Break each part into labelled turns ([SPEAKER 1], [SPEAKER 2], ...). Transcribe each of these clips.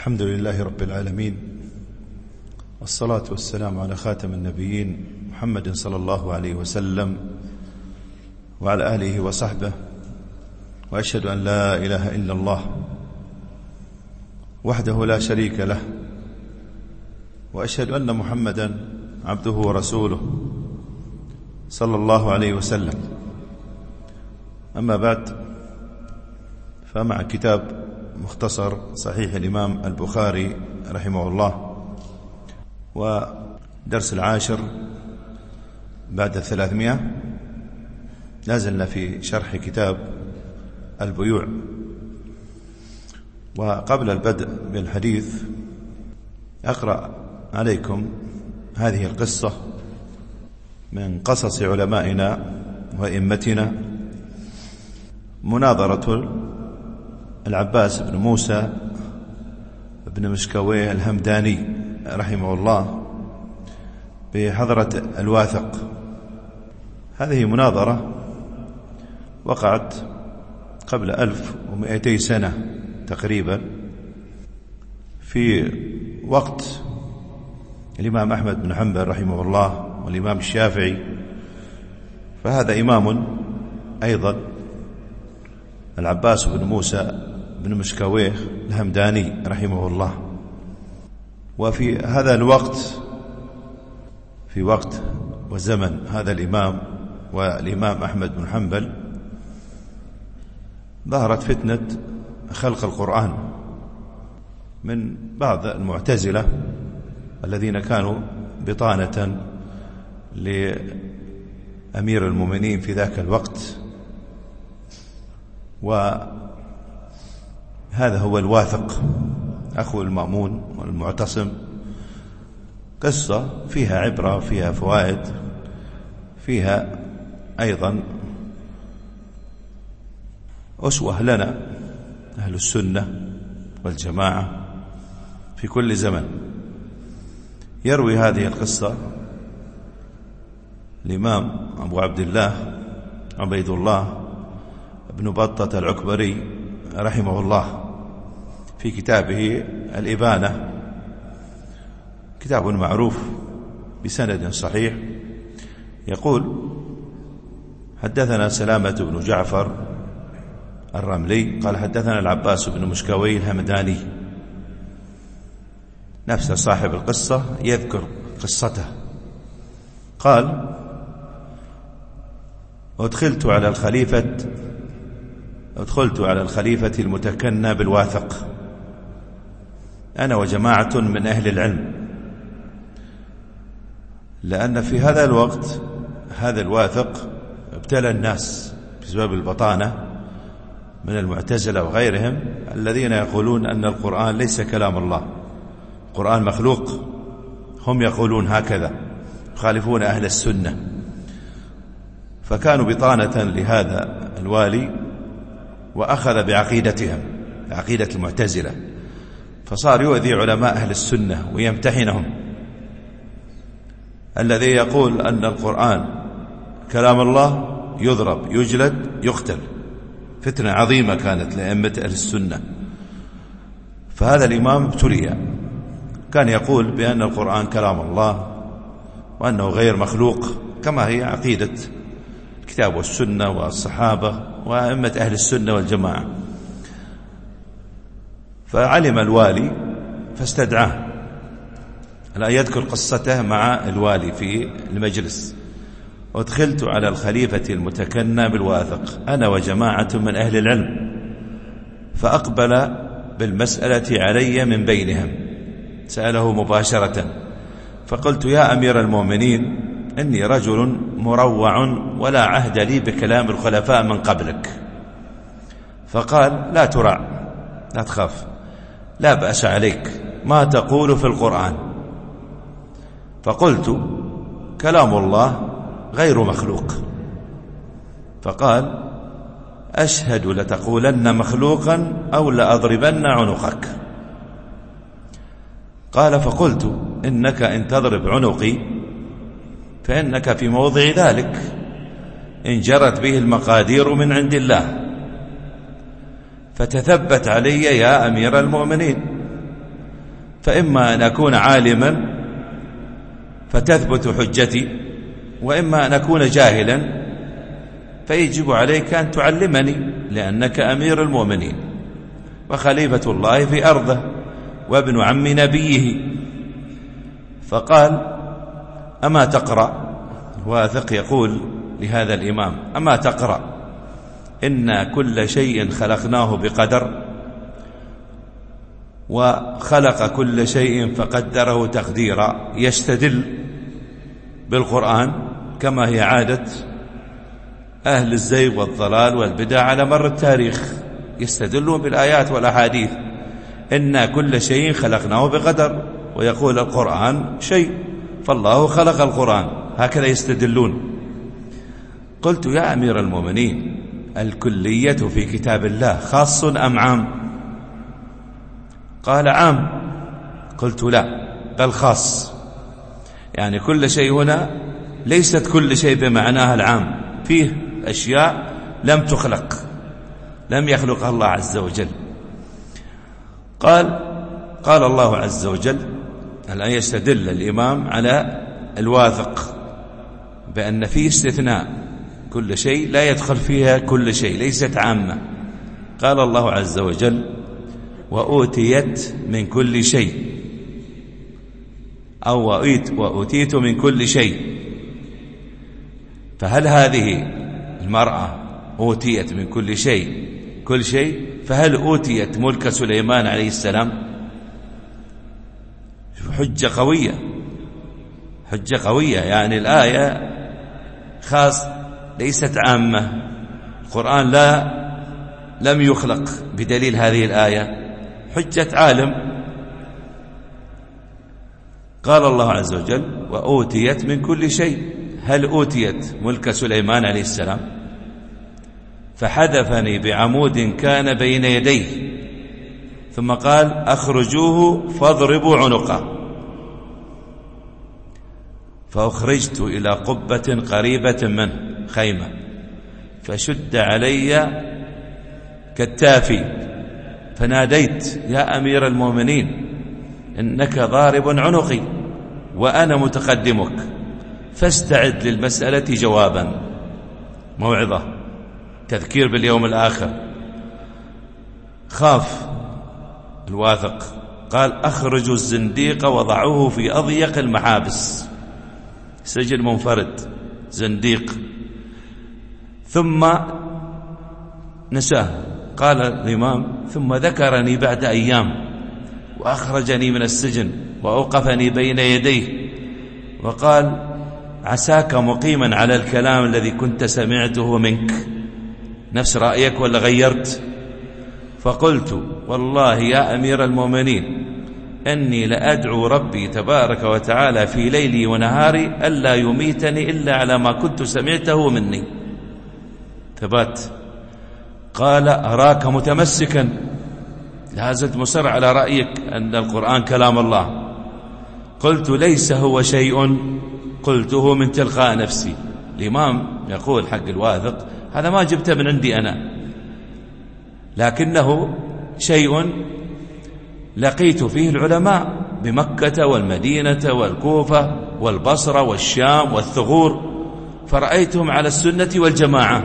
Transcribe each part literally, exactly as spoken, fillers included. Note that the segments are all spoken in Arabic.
[SPEAKER 1] الحمد لله رب العالمين، والصلاة والسلام على خاتم النبيين محمد صلى الله عليه وسلم وعلى آله وصحبه، وأشهد أن لا إله إلا الله وحده لا شريك له، وأشهد أن محمدا عبده ورسوله صلى الله عليه وسلم. أما بعد، فمع كتاب مختصر صحيح الإمام البخاري رحمه الله، ودرس العاشر بعد الثلاثمائة، لازلنا في شرح كتاب البيوع. وقبل البدء بالحديث أقرأ عليكم هذه القصة من قصص علمائنا وإمتنا، مناظرة العباس بن موسى بن مشكويه الهمداني رحمه الله بحضرة الواثق. هذه مناظرة وقعت قبل ألف ومئتي سنة تقريبا، في وقت الإمام أحمد بن حنبل رحمه الله والإمام الشافعي، فهذا إمام أيضا العباس بن موسى بن مشكويه الهمداني رحمه الله. وفي هذا الوقت، في وقت وزمن هذا الإمام والإمام أحمد بن حنبل، ظهرت فتنة خلق القرآن من بعض المعتزلة الذين كانوا بطانة لأمير المؤمنين في ذاك الوقت، وهذا هو الواثق أخو المأمون والمعتصم. قصة فيها عبرة، فيها فوائد، فيها أيضا أسوة لنا أهل السنة والجماعة في كل زمن. يروي هذه القصة الإمام أبو عبد الله عبيد الله ابن بطة العكبري رحمه الله في كتابه الإبانة، كتاب معروف بسند صحيح. يقول: حدثنا سلامة بن جعفر الرملي قال حدثنا العباس بن مشكويه الهمداني، نفس صاحب القصة يذكر قصته. قال: ادخلت على الخليفة ادخلت على الخليفة المتكنى بالواثق أنا وجماعة من أهل العلم، لأن في هذا الوقت هذا الواثق ابتلى الناس بسبب البطانة من المعتزلة وغيرهم الذين يقولون أن القرآن ليس كلام الله، القرآن مخلوق. هم يقولون هكذا، يخالفون أهل السنة. فكانوا بطانة لهذا الوالي، وأخذ بعقيدتهم، بعقيدة المعتزلة، فصار يؤذي علماء أهل السنة ويمتحنهم. الذي يقول أن القرآن كلام الله يضرب، يجلد، يقتل. فتنة عظيمة كانت لأئمة أهل السنة. فهذا الإمام ابتلي، كان يقول بأن القرآن كلام الله وأنه غير مخلوق، كما هي عقيدة الكتاب والسنة والصحابة وأئمة أهل السنة والجماعة. فعلم الوالي فاستدعاه، لا يذكر قصته مع الوالي في المجلس. ودخلت على الخليفة المتكنى بالواثق أنا وجماعة من أهل العلم، فأقبل بالمسألة علي من بينهم، سأله مباشرة. فقلت: يا أمير المؤمنين، إني رجل مروع ولا عهد لي بكلام الخلفاء من قبلك. فقال: لا ترع، لا تخاف، لا بأس عليك، ما تقول في القرآن؟ فقلت: كلام الله غير مخلوق. فقال: أشهد لتقولن مخلوقا أو لأضربن عنقك. قال: فقلت: إنك إن تضرب عنقي فإنك في موضع ذلك، إن جرت به المقادير من عند الله. فتثبت علي يا أمير المؤمنين، فإما أن أكون عالما فتثبت حجتي، وإما أن أكون جاهلا فيجب عليك أن تعلمني، لأنك أمير المؤمنين وخليفة الله في أرضه وابن عم نبيه. فقال: أما تقرأ؟ واثق يقول لهذا الإمام: أما تقرأ إن كل شيء خلقناه بقدر، وخلق كل شيء فقدره تقديرا. يستدل بالقرآن كما هي عادة أهل الزيغ والضلال والبدع على مر التاريخ، يستدلون بالآيات والأحاديث إن كل شيء خلقناه بقدر، ويقول القرآن شيء، فالله خلق القرآن، هكذا يستدلون. قلت: يا أمير المؤمنين، الكلية في كتاب الله خاص أم عام؟ قال: عام. قلت: لا، بل خاص، يعني كل شيء هنا ليست كل شيء بمعناها العام، فيه أشياء لم تخلق، لم يخلقها الله عز وجل. قال قال الله عز وجل، الآن يستدل الإمام على الواثق بأن فيه استثناء، كل شيء لا يدخل فيها كل شيء، ليست عامة. قال الله عز وجل: وأوتيت من كل شيء، أو وأوتيت, وأوتيت من كل شيء. فهل هذه المرأة أوتيت من كل شيء كل شيء؟ فهل أوتيت ملك سليمان عليه السلام؟ حجة قوية، حجة قوية، يعني الآية خاص ليست عامة. القرآن لا لم يخلق بدليل هذه الآية، حجة عالم. قال الله عز وجل: وأوتيت من كل شيء. هل أوتيت ملك سليمان عليه السلام؟ فحدثني بعمود كان بين يديه، ثم قال: أخرجوه فاضربوا عنقه. فأخرجت إلى قبة قريبة منه، خيمة، فشد علي كتافي، فناديت: يا أمير المؤمنين، إنك ضارب عنقي وأنا متقدمك، فاستعد للمسألة جوابا. موعظة، تذكير باليوم الآخر. خاف الواثق، قال: أخرجوا الزنديق وضعوه في أضيق المحابس، سجن منفرد، زنديق. ثم نساه. قال الإمام: ثم ذكرني بعد أيام وأخرجني من السجن وأوقفني بين يديه وقال: عساك مقيما على الكلام الذي كنت سمعته منك، نفس رأيك ولا غيرت؟ فقلت: والله يا أمير المؤمنين، أني لأدعو ربي تبارك وتعالى في ليلي ونهاري ألا يميتني إلا على ما كنت سمعته مني. ثبات. قال: أراك متمسكا، لا زلت مصر على رأيك أن القرآن كلام الله. قلت: ليس هو شيء قلته من تلقاء نفسي. الإمام يقول حق الواثق: هذا ما جبته من عندي أنا، لكنه شيء لقيت فيه العلماء بمكة والمدينة والكوفة والبصرة والشام والثغور، فرأيتهم على السنة والجماعة.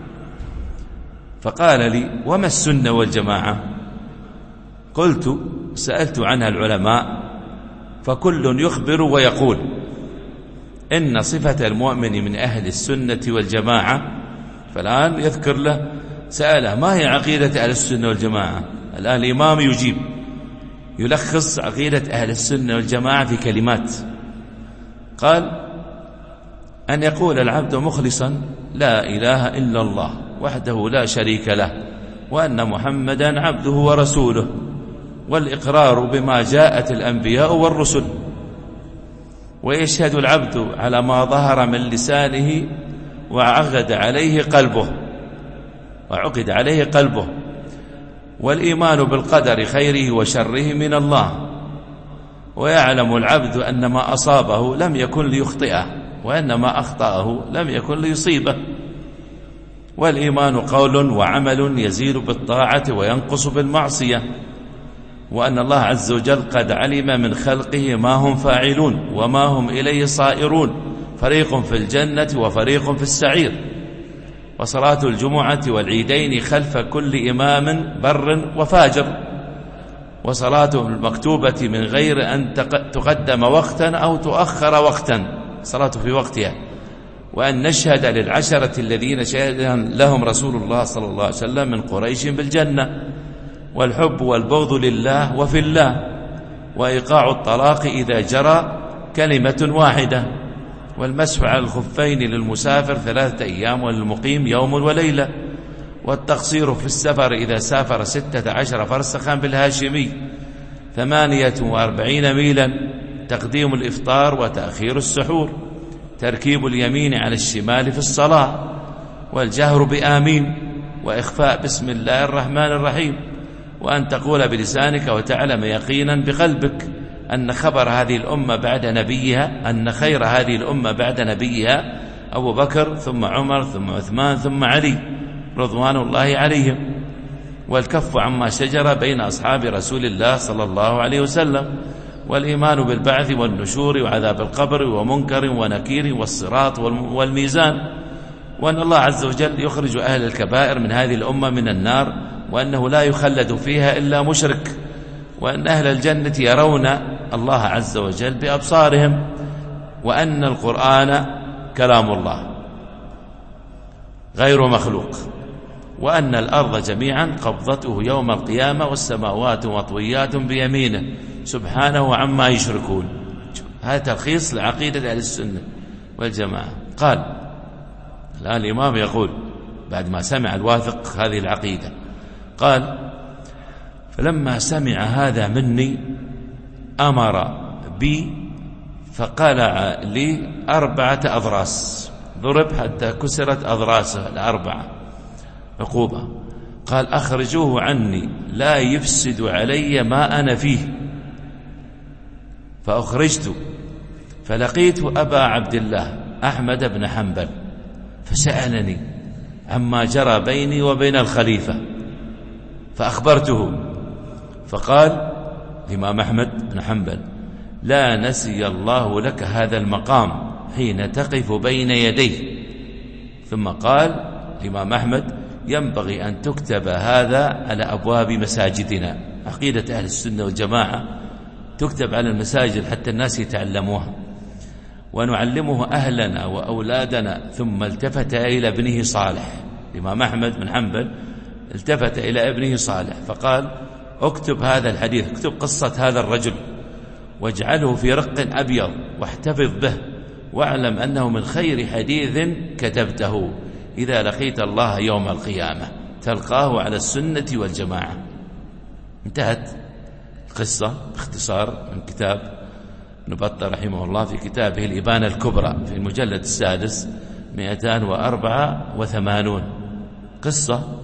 [SPEAKER 1] فقال لي: وما السنة والجماعة؟ قلت: سألت عنها العلماء، فكل يخبر ويقول إن صفة المؤمن من أهل السنة والجماعة. فالآن يذكر له، سأله: ما هي عقيدة أهل السنة والجماعة؟ الآن الإمام يجيب، يلخص عقيدة أهل السنة والجماعة في كلمات. قال: أن يقول العبد مخلصا: لا إله إلا الله وحده لا شريك له، وأن محمدا عبده ورسوله، والإقرار بما جاءت الأنبياء والرسل، ويشهد العبد على ما ظهر من لسانه وعقد عليه قلبه وعقد عليه قلبه والإيمان بالقدر خيره وشره من الله، ويعلم العبد أن ما أصابه لم يكن ليخطئه، وأن ما أخطأه لم يكن ليصيبه، والإيمان قول وعمل يزيد بالطاعة وينقص بالمعصية، وأن الله عز وجل قد علم من خلقه ما هم فاعلون وما هم إليه صائرون، فريق في الجنة وفريق في السعير. وصلاة الجمعة والعيدين خلف كل إمام بر وفاجر، وصلاة المكتوبة من غير أن تقدم وقتا أو تؤخر وقتا، صلاة في وقتها. وأن نشهد للعشرة الذين شهد لهم رسول الله صلى الله عليه وسلم من قريش بالجنة، والحب والبغض لله وفي الله، وإيقاع الطلاق إذا جرى كلمة واحدة، والمسح على الخفين للمسافر ثلاثة أيام وللمقيم يوم وليلة، والتقصير في السفر إذا سافر ستة عشر فرسخا بالهاشمي ثمانية وأربعين ميلا، تقديم الإفطار وتأخير السحور، تركيب اليمين على الشمال في الصلاة، والجهر بآمين، وإخفاء بسم الله الرحمن الرحيم، وأن تقول بلسانك وتعلم يقينا بقلبك أن خبر هذه الأمة بعد نبيها أن خير هذه الأمة بعد نبيها أبو بكر ثم عمر ثم عثمان ثم علي رضوان الله عليهم، والكف عما شجر بين أصحاب رسول الله صلى الله عليه وسلم، والإيمان بالبعث والنشور وعذاب القبر ومنكر ونكير والصراط والميزان، وأن الله عز وجل يخرج أهل الكبائر من هذه الأمة من النار، وأنه لا يخلد فيها إلا مشرك، وأن أهل الجنة يرون الله عز وجل بأبصارهم، وأن القرآن كلام الله غير مخلوق، وأن الأرض جميعا قبضته يوم القيامة والسماوات مطويات بيمينه سبحانه عما يشركون. هذا تلخيص لعقيدة أهل السنة والجماعة. قال الآن الإمام يقول بعد ما سمع الواثق هذه العقيدة، قال فلما سمع هذا مني أمر بي فقلع لي أربعة أضراس، ضرب حتى كسرت أضراسه الأربعة عقوبة. قال أخرجوه عني لا يفسد علي ما أنا فيه. فأخرجت فلقيت أبا عبد الله أحمد بن حنبل فسألني عما جرى بيني وبين الخليفة، فأخبرته فقال الإمام أحمد بن حنبل لا نسي الله لك هذا المقام حين تقف بين يديه. ثم قال الإمام أحمد ينبغي أن تكتب هذا على أبواب مساجدنا، عقيدة أهل السنة والجماعة تكتب على المساجد حتى الناس يتعلموها ونعلمه أهلنا وأولادنا. ثم التفت إلى ابنه صالح، الإمام أحمد بن حنبل التفت إلى ابنه صالح فقال اكتب هذا الحديث، اكتب قصة هذا الرجل واجعله في رق أبيض واحتفظ به، واعلم أنه من خير حديث كتبته إذا لقيت الله يوم القيامة تلقاه على السنة والجماعة. انتهت القصة باختصار من كتاب ابن بطة رحمه الله في كتابه الإبانة الكبرى في المجلد السادس مئتان وأربعة وثمانون، قصة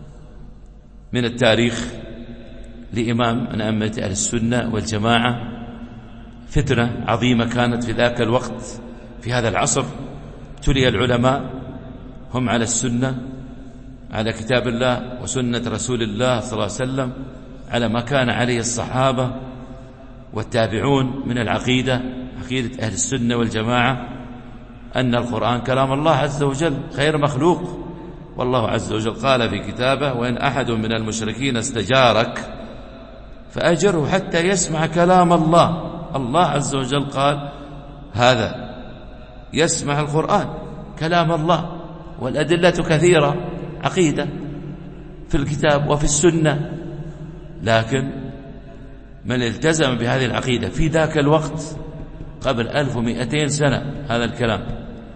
[SPEAKER 1] من التاريخ لإمام من أئمة أهل السنة والجماعة، فتنة عظيمة كانت في ذاك الوقت في هذا العصر، ابتلي العلماء هم على السنة على كتاب الله وسنة رسول الله صلى الله عليه وسلم على ما كان عليه الصحابة والتابعون من العقيدة، عقيدة أهل السنة والجماعة أن القرآن كلام الله عز وجل غير مخلوق. والله عز وجل قال في كتابه وإن أحد من المشركين استجارك فأجره حتى يسمع كلام الله. الله عز وجل قال هذا يسمع القرآن كلام الله، والأدلة كثيرة عقيدة في الكتاب وفي السنة، لكن من التزم بهذه العقيدة في ذاك الوقت قبل ألف ومئتين سنة هذا الكلام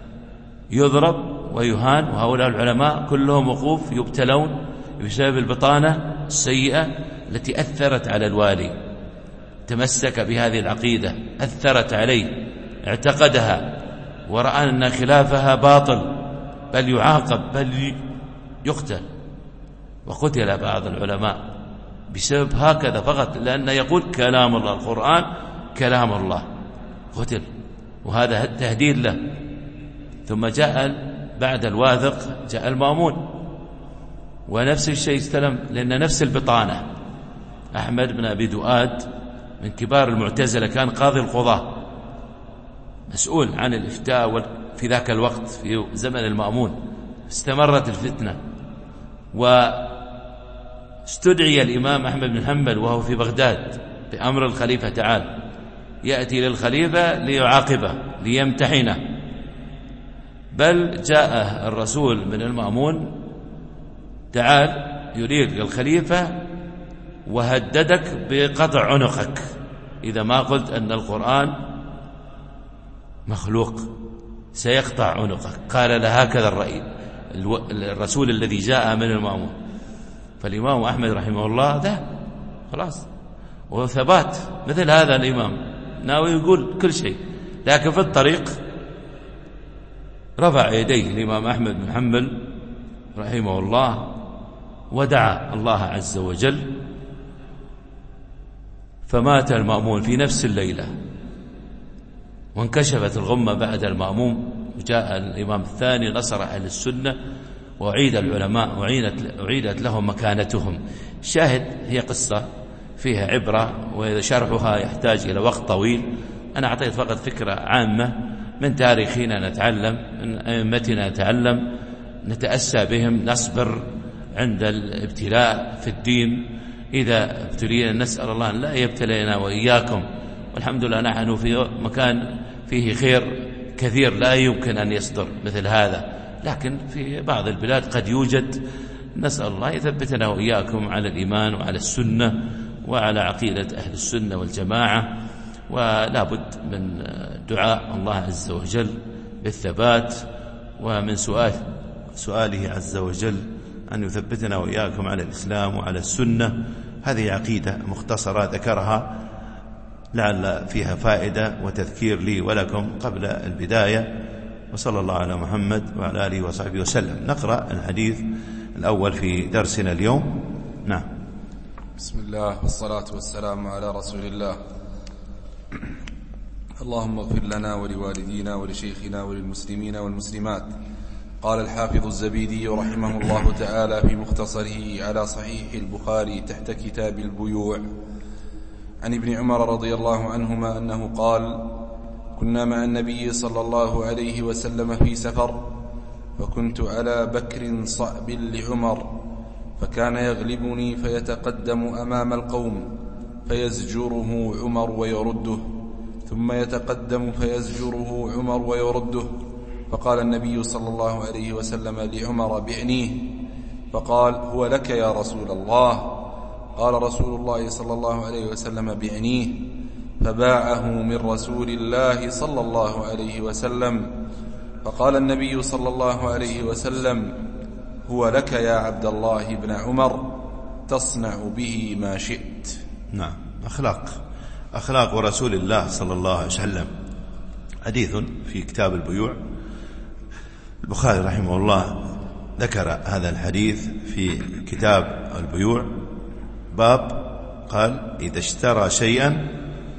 [SPEAKER 1] يضرب ويهان، وهؤلاء العلماء كلهم وقوف يبتلون بسبب البطانة السيئة التي أثرت على الوالي، تمسك بهذه العقيدة أثرت عليه اعتقدها ورأى أن خلافها باطل بل يعاقب بل يقتل، وقتل بعض العلماء بسبب هكذا فقط لأنه يقول كلام الله القرآن كلام الله، قتل، وهذا التهديد له. ثم جاء بعد الواثق جاء المأمون ونفس الشيء استلم، لأن نفس البطانة أحمد بن أبي دؤاد من كبار المعتزلة، كان قاضي القضاة مسؤول عن الإفتاء في ذاك الوقت في زمن المأمون. استمرت الفتنة واستدعي الإمام أحمد بن حنبل وهو في بغداد بأمر الخليفة تعال، يأتي للخليفة ليعاقبه ليمتحنه، بل جاء الرسول من المأمون تعال يريد للخليفة وهددك بقطع عنقك إذا ما قلت أن القرآن مخلوق، سيقطع عنقك. قال له هكذا الرأي الرسول الذي جاء من المأمون. فالإمام أحمد رحمه الله ده خلاص وثبات مثل هذا الإمام ناوي يقول كل شيء، لكن في الطريق رفع يديه الإمام أحمد بن حنبل رحمه الله ودعا الله عز وجل، فمات المأمون في نفس الليلة، وانكشفت الغمة بعد المأموم، وجاء الإمام الثاني نصر أهل السنة وعيد العلماء وعيدت لهم مكانتهم. شاهد هي قصة فيها عبرة، وإذا شرحها يحتاج إلى وقت طويل. أنا أعطيت فقط فكرة عامة من تاريخنا نتعلم، من أئمتنا نتعلم، نتأسى بهم، نصبر عند الابتلاء في الدين. إذا ابتلينا نسأل الله أن لا يبتلينا وإياكم، والحمد لله نحن في مكان فيه خير كثير لا يمكن أن يصدر مثل هذا، لكن في بعض البلاد قد يوجد. نسأل الله يثبتنا وإياكم على الإيمان وعلى السنة وعلى عقيدة أهل السنة والجماعة، ولا بد من دعاء الله عز وجل بالثبات، ومن سؤال سؤاله عز وجل أن يثبتنا وإياكم على الإسلام وعلى السنة. هذه عقيدة مختصرة ذكرها لعل فيها فائدة وتذكير لي ولكم قبل البداية. وصلى الله على محمد وعلى آله وصحبه وسلم. نقرأ الحديث الأول في درسنا اليوم. نعم.
[SPEAKER 2] بسم الله والصلاة والسلام على رسول الله. اللهم اغفر لنا ولوالدينا ولشيخنا وللمسلمين والمسلمات. قال الحافظ الزبيدي رحمه الله تعالى في مختصره على صحيح البخاري تحت كتاب البيوع عن ابن عمر رضي الله عنهما أنه قال: كنا مع النبي صلى الله عليه وسلم في سفر، فكنت على بكر صعب لعمر، فكان يغلبني فيتقدم أمام القوم فيزجره عمر ويرده، ثم يتقدم فيزجره عمر ويرده. فقال النبي صلى الله عليه وسلم لعمر: بعنيه. فقال: هو لك يا رسول الله. قال رسول الله صلى الله عليه وسلم: بعنيه. فباعه من رسول الله صلى الله عليه وسلم. فقال النبي صلى الله عليه وسلم: هو لك يا عبد الله بن عمر، تصنع به ما شئت.
[SPEAKER 1] نعم. أخلاق أخلاق رسول الله صلى الله عليه وسلم. حديث في كتاب البيوع. البخاري رحمه الله ذكر هذا الحديث في كتاب البيوع، باب قال: إذا اشترى شيئا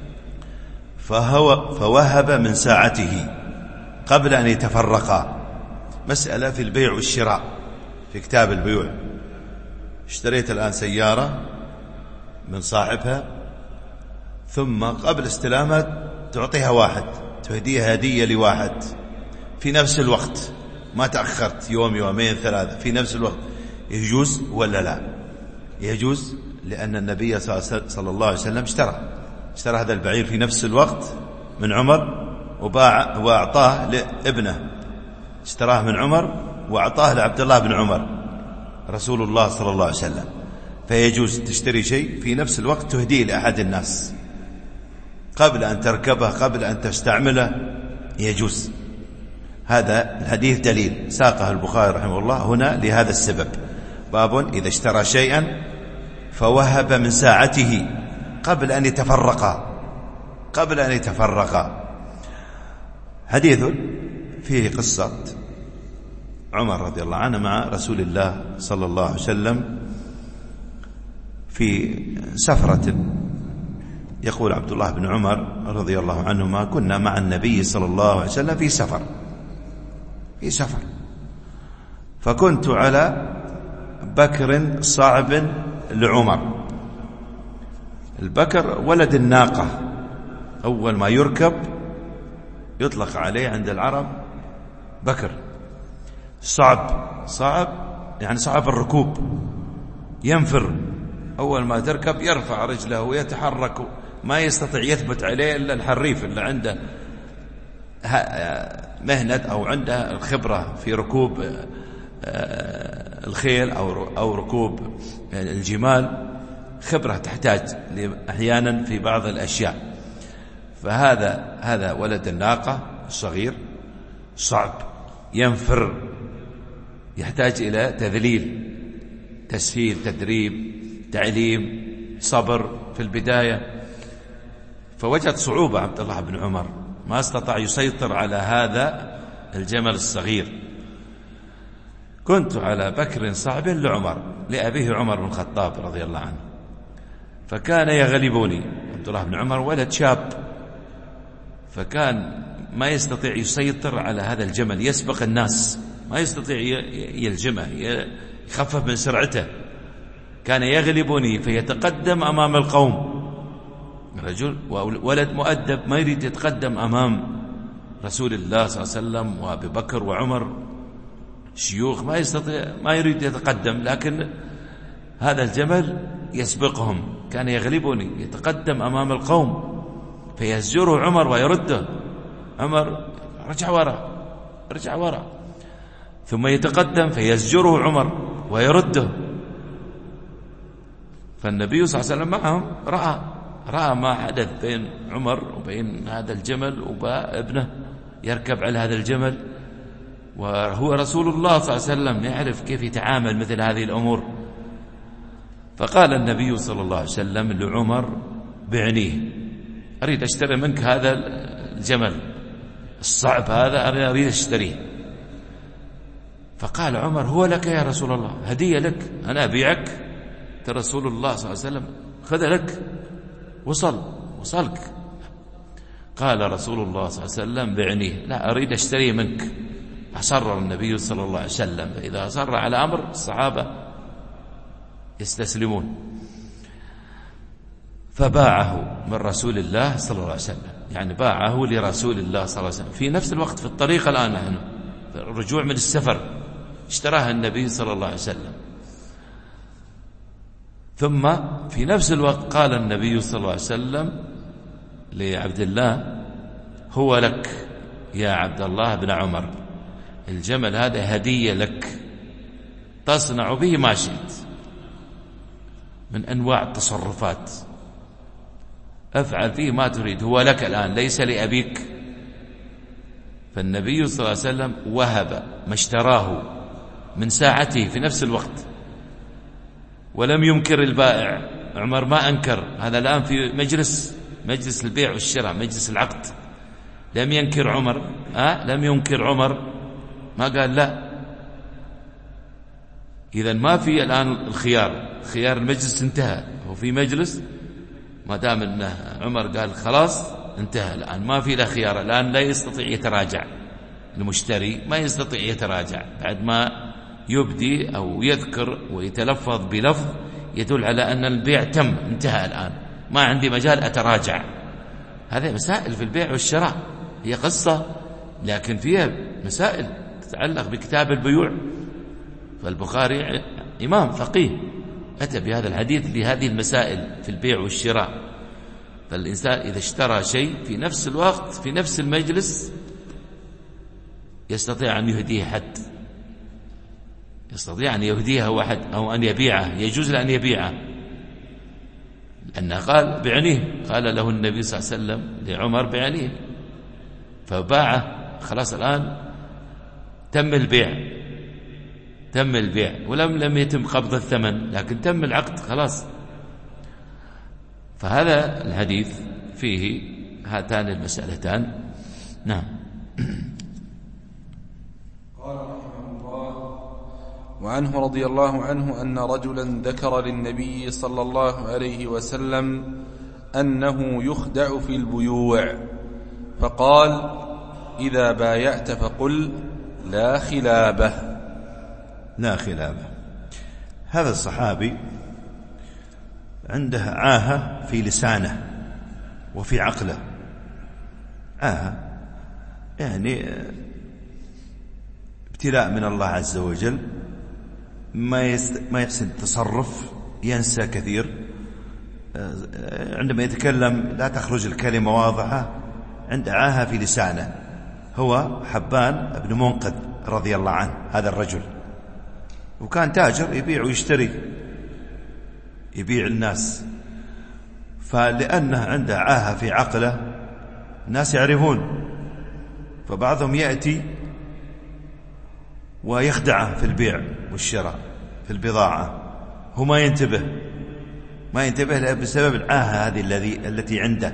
[SPEAKER 1] فهو فوهب من ساعته قبل أن يتفرقا. مسألة في البيع والشراء في كتاب البيوع. اشتريت الآن سيارة من صاحبها، ثم قبل استلامها تعطيها واحد، تهديها هدية لواحد في نفس الوقت، ما تأخرت يوم يومين ثلاثة، في نفس الوقت، يجوز ولا لا؟ يجوز، لأن النبي صلى الله عليه وسلم اشترى اشترى هذا البعير في نفس الوقت من عمر وباع وأعطاه لابنه، اشتراه من عمر وأعطاه لعبد الله بن عمر رسول الله صلى الله عليه وسلم. فيجوز تشتري شيء في نفس الوقت تهديه لأحد الناس قبل أن تركبه، قبل أن تستعمله، يجوز. هذا الحديث دليل ساقه البخاري رحمه الله هنا لهذا السبب. باب إذا اشترى شيئا فوهب من ساعته قبل أن يتفرقا قبل أن يتفرقا. حديث فيه قصة عمر رضي الله عنه مع رسول الله صلى الله عليه وسلم في سفرة. يقول عبد الله بن عمر رضي الله عنهما: كنا مع النبي صلى الله عليه وسلم في سفر في سفر فكنت على بكر صعب لعمر. البكر ولد الناقة، أول ما يركب يطلق عليه عند العرب بكر. صعب صعب يعني صعب الركوب، ينفر، أول ما تركب يرفع رجله ويتحرك، ما يستطيع يثبت عليه إلا الحريف اللي عنده مهنة أو عنده الخبرة في ركوب الخيل أو ركوب الجمال، خبرة تحتاج أحيانا في بعض الأشياء. فهذا هذا ولد الناقة الصغير صعب، ينفر، يحتاج إلى تذليل، تسهيل، تدريب، تعليم، صبر في البداية. فوجد صعوبة عبد الله بن عمر، ما استطاع يسيطر على هذا الجمل الصغير. كنت على بكر صعب لعمر، لأبيه عمر بن الخطاب رضي الله عنه، فكان يغلبني. عبد الله بن عمر ولد شاب، فكان ما يستطيع يسيطر على هذا الجمل، يسبق الناس، ما يستطيع يلجمه، يخفف من سرعته. كان يغلبني فيتقدم أمام القوم، رجل ولد مؤدب ما يريد يتقدم أمام رسول الله صلى الله عليه وسلم وأبي بكر وعمر شيوخ، ما يستطيع ما يريد يتقدم، لكن هذا الجمل يسبقهم. كان يغلبني، يتقدم أمام القوم فيزجره عمر ويرده. عمر رجع وراء رجع وراء ثم يتقدم فيزجره عمر ويرده. فالنبي صلى الله عليه وسلم معهم رأى رأى ما حدث بين عمر وبين هذا الجمل وابنه يركب على هذا الجمل، وهو رسول الله صلى الله عليه وسلم يعرف كيف يتعامل مثل هذه الأمور. فقال النبي صلى الله عليه وسلم لعمر: بعنيه، أريد أشتري منك هذا الجمل الصعب هذا، أريد أشتريه. فقال عمر: هو لك يا رسول الله، هدية لك، أنا أبيعك؟ رسول الله صلى الله عليه وسلم خذ لك، وصل وصلك. قال رسول الله صلى الله عليه وسلم: بعنيه، لا أريد أشتري منك. أصر النبي صلى الله عليه وسلم، فإذا أصر على أمر الصحابة يستسلمون. فباعه من رسول الله صلى الله عليه وسلم، يعني باعه لرسول الله صلى الله عليه وسلم في نفس الوقت، في الطريق الآن نحن الرجوع من السفر، اشتراها النبي صلى الله عليه وسلم. ثم في نفس الوقت قال النبي صلى الله عليه وسلم لعبد الله: هو لك يا عبد الله بن عمر، الجمل هذا هدية لك، تصنع به ما شئت من أنواع التصرفات، أفعل فيه ما تريد، هو لك الآن، ليس لأبيك. فالنبي صلى الله عليه وسلم وهب ما اشتراه من ساعته في نفس الوقت، ولم ينكر البائع. عمر ما أنكر، هذا الآن في مجلس مجلس البيع والشراء، مجلس العقد، لم ينكر عمر أه؟ لم ينكر عمر، ما قال لا. إذن ما في الآن الخيار، خيار المجلس انتهى، هو في مجلس ما دام أنه عمر قال خلاص انتهى، الآن ما في له خيار، الآن لا يستطيع يتراجع، المشتري ما يستطيع يتراجع بعد ما يبدي أو يذكر ويتلفظ بلفظ يدل على أن البيع تم، انتهى الآن، ما عندي مجال أتراجع. هذه مسائل في البيع والشراء، هي قصة لكن فيها مسائل تتعلق بكتاب البيوع. فالبخاري إمام فقيه أتى بهذا الحديث لهذه المسائل في البيع والشراء. فالإنسان إذا اشترى شيء في نفس الوقت في نفس المجلس يستطيع أن يهديه حد، يستطيع أن يهديها واحد أو أن يبيعه، يجوز له أن يبيعه، لأنه قال بعنيه، قال له النبي صلى الله عليه وسلم لعمر بعنيه، فباعه، خلاص الآن تم البيع، تم البيع، ولم لم يتم قبض الثمن، لكن تم العقد خلاص. فهذا الحديث فيه هاتان المسألتان. نعم.
[SPEAKER 2] قال رحمه الله: وعنه رضي الله عنه أن رجلا ذكر للنبي صلى الله عليه وسلم أنه يخدع في البيوع، فقال: إذا بايعت فقل لا خلابه.
[SPEAKER 1] لا خلابه. هذا الصحابي عنده عاهة في لسانه وفي عقله. عاهة يعني ابتلاء من الله عز وجل، ما يست... ما يحسن التصرف، ينسى كثير، عندما يتكلم لا تخرج الكلمة واضحة، عنده عاهة في لسانه. هو حبان بن منقذ رضي الله عنه، هذا الرجل، وكان تاجر يبيع ويشتري، يبيع الناس، فلأنه عنده عاهة في عقله الناس يعرفون، فبعضهم يأتي ويخدعه في البيع والشراء في البضاعة، هو ما ينتبه ما ينتبه بسبب العاهة هذه الذي التي عنده.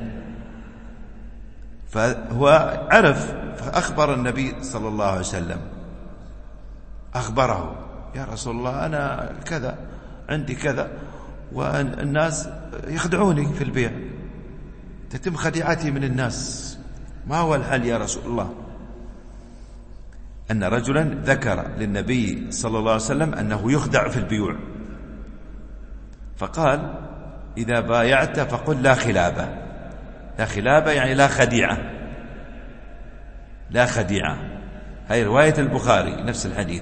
[SPEAKER 1] فهو عرف، فأخبر النبي صلى الله عليه وسلم، أخبره: يا رسول الله أنا كذا، عندي كذا، والناس يخدعوني في البيع، تتم خديعتي من الناس، ما هو الحل يا رسول الله؟ أن رجلا ذكر للنبي صلى الله عليه وسلم أنه يخدع في البيوع، فقال: إذا بايعت فقل لا خلابة. لا خلابة يعني لا خديعة، لا خديعة. هاي رواية البخاري نفس الحديث.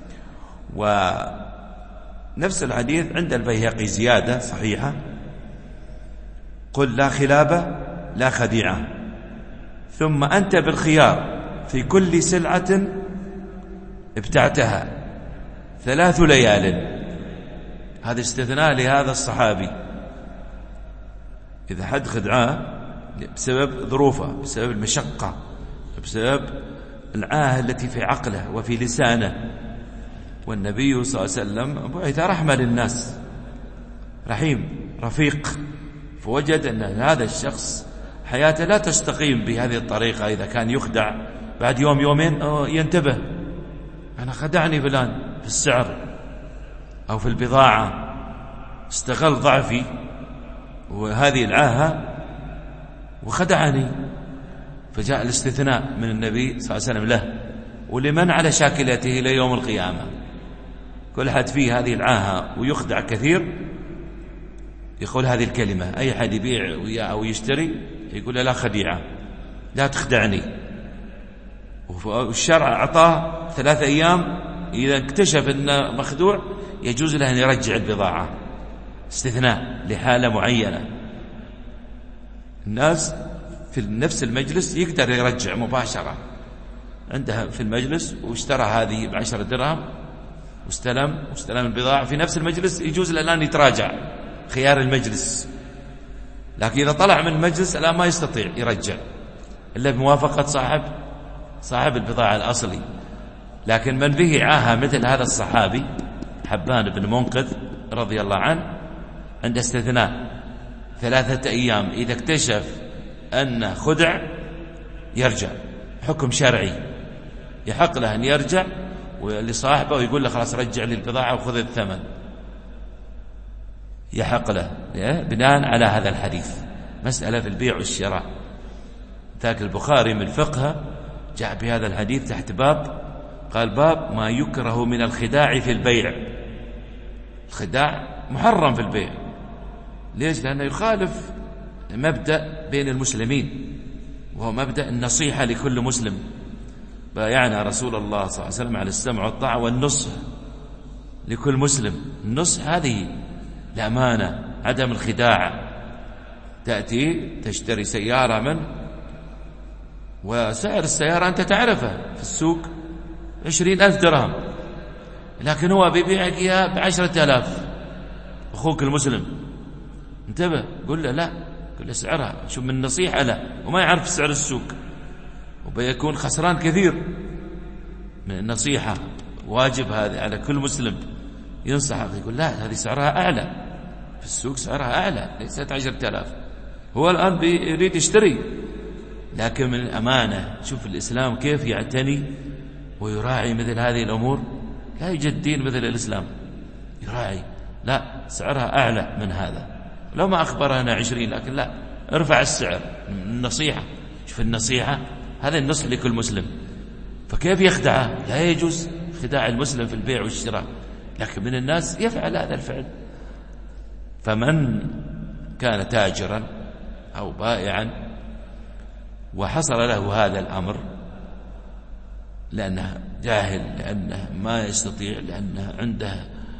[SPEAKER 1] ونفس الحديث عند البيهقي زيادة صحيحة: قل لا خلابة لا خديعة، ثم أنت بالخيار في كل سلعة ابتعتها ثلاث ليال. هذا استثناء لهذا الصحابي، إذا حد خدعاه بسبب ظروفه، بسبب المشقة، بسبب العاهة التي في عقله وفي لسانه. والنبي صلى الله عليه وسلم بعث رحمة للناس، رحيم رفيق، فوجد أن هذا الشخص حياته لا تستقيم بهذه الطريقة. إذا كان يخدع بعد يوم يومين ينتبه: أنا خدعني فلان في السعر أو في البضاعة، استغل ضعفي وهذه العاهة وخدعني. فجاء الاستثناء من النبي صلى الله عليه وسلم له ولمن على شاكلته إلى يوم القيامة. كل حد فيه هذه العاهة ويخدع كثير يقول هذه الكلمة. أي حد يبيع أو يشتري يقول لا خديعة، لا تخدعني. والشرع أعطاه ثلاثة أيام، إذا اكتشف أنه مخدوع يجوز له أن يرجع البضاعة، استثناء لحالة معينة. الناس في نفس المجلس يقدر يرجع مباشرة، عنده في المجلس واشترى هذه بعشرة درهم واستلم واستلم البضاعة في نفس المجلس، يجوز له الآن يتراجع، خيار المجلس. لكن إذا طلع من المجلس الآن ما يستطيع يرجع إلا بموافقة صاحب صاحب البضاعة الأصلي. لكن من به عاهة مثل هذا الصحابي حبان بن منقذ رضي الله عنه، عند استثناء ثلاثة أيام، إذا اكتشف أن خدع يرجع، حكم شرعي، يحق له أن يرجع لصاحبه ويقول له خلاص رجع لي البضاعة وخذ الثمن، يحق له بناء على هذا الحديث. مسألة في البيع والشراء. ذاك البخاري من فقه جاء بهذا الحديث تحت باب، قال: باب ما يكره من الخداع في البيع. الخداع محرم في البيع. ليش؟ لأنه يخالف مبدأ بين المسلمين، وهو مبدأ النصيحة لكل مسلم. بايعنا رسول الله صلى الله عليه وسلم على السمع والطاعة والنصح لكل مسلم. النصح هذه الأمانة، عدم الخداع. تأتي تشتري سيارة من، وسعر السيارة أنت تعرفه في السوق عشرين ألف درهم، لكن هو بيبيعك إياه بعشرة آلاف. أخوك المسلم انتبه، قل له لا، قل له سعرها، شوف من نصيحة له، وما يعرف سعر السوق وبيكون خسران كثير. من النصيحة واجب هذا على كل مسلم ينصحك، يقول لا هذه سعرها أعلى في السوق، سعرها أعلى ليست عشرة آلاف. هو الآن بيريد يشتري، لكن من الأمانة شوف الإسلام كيف يعتني ويراعي مثل هذه الأمور. لا يوجد دين مثل الإسلام يراعي، لا سعرها أعلى من هذا. لو ما أخبرنا عشرين، لكن لا، ارفع السعر. النصيحة، شوف النصيحة، هذا النصح لكل مسلم. فكيف يخدعه؟ لا يجوز خداع المسلم في البيع والشراء، لكن من الناس يفعل هذا الفعل. فمن كان تاجرا أو بائعا وحصل له هذا الأمر لأنه جاهل، لأنه ما يستطيع، لأنه عنده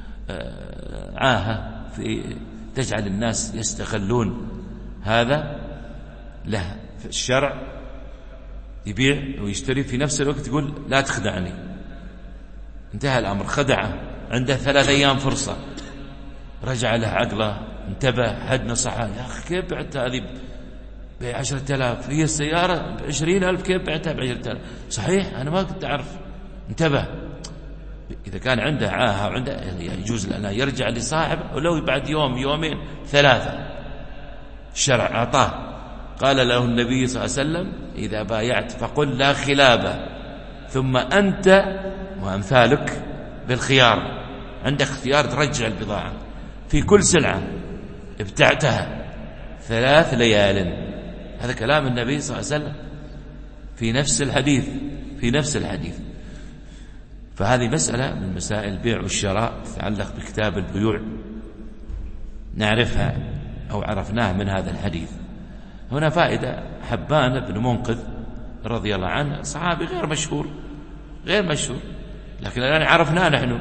[SPEAKER 1] عاهة في تجعل الناس يستغلون هذا، له في الشرع يبيع ويشتري في نفس الوقت يقول لا تخدعني. انتهى الأمر، خدعه، عنده ثلاث أيام فرصة، رجع له عقله، انتبه، حد نصحه، يا أخي كيف بعت هذه بعشرة آلاف، هي السيارة بعشرين ألف، كيف بعتها بعشرة آلاف؟ صحيح أنا ما كنت أعرف. انتبه، إذا كان عنده عاهة وعنده يجوز لأنه يرجع لصاحبه ولو بعد يوم يومين ثلاثة. الشرع أعطاه، قال له النبي صلى الله عليه وسلم إذا بايعت فقل لا خلابة، ثم أنت وأمثالك بالخيار، عندك اختيار ترجع البضاعة في كل سلعة ابتعتها ثلاث ليال. هذا كلام النبي صلى الله عليه وسلم في نفس الحديث في نفس الحديث فهذه مسألة من مسائل البيع والشراء تتعلق بكتاب البيوع نعرفها أو عرفناها من هذا الحديث. هنا فائدة، حبان بن منقذ رضي الله عنه صحابي غير مشهور غير مشهور لكن الآن عرفناه نحن،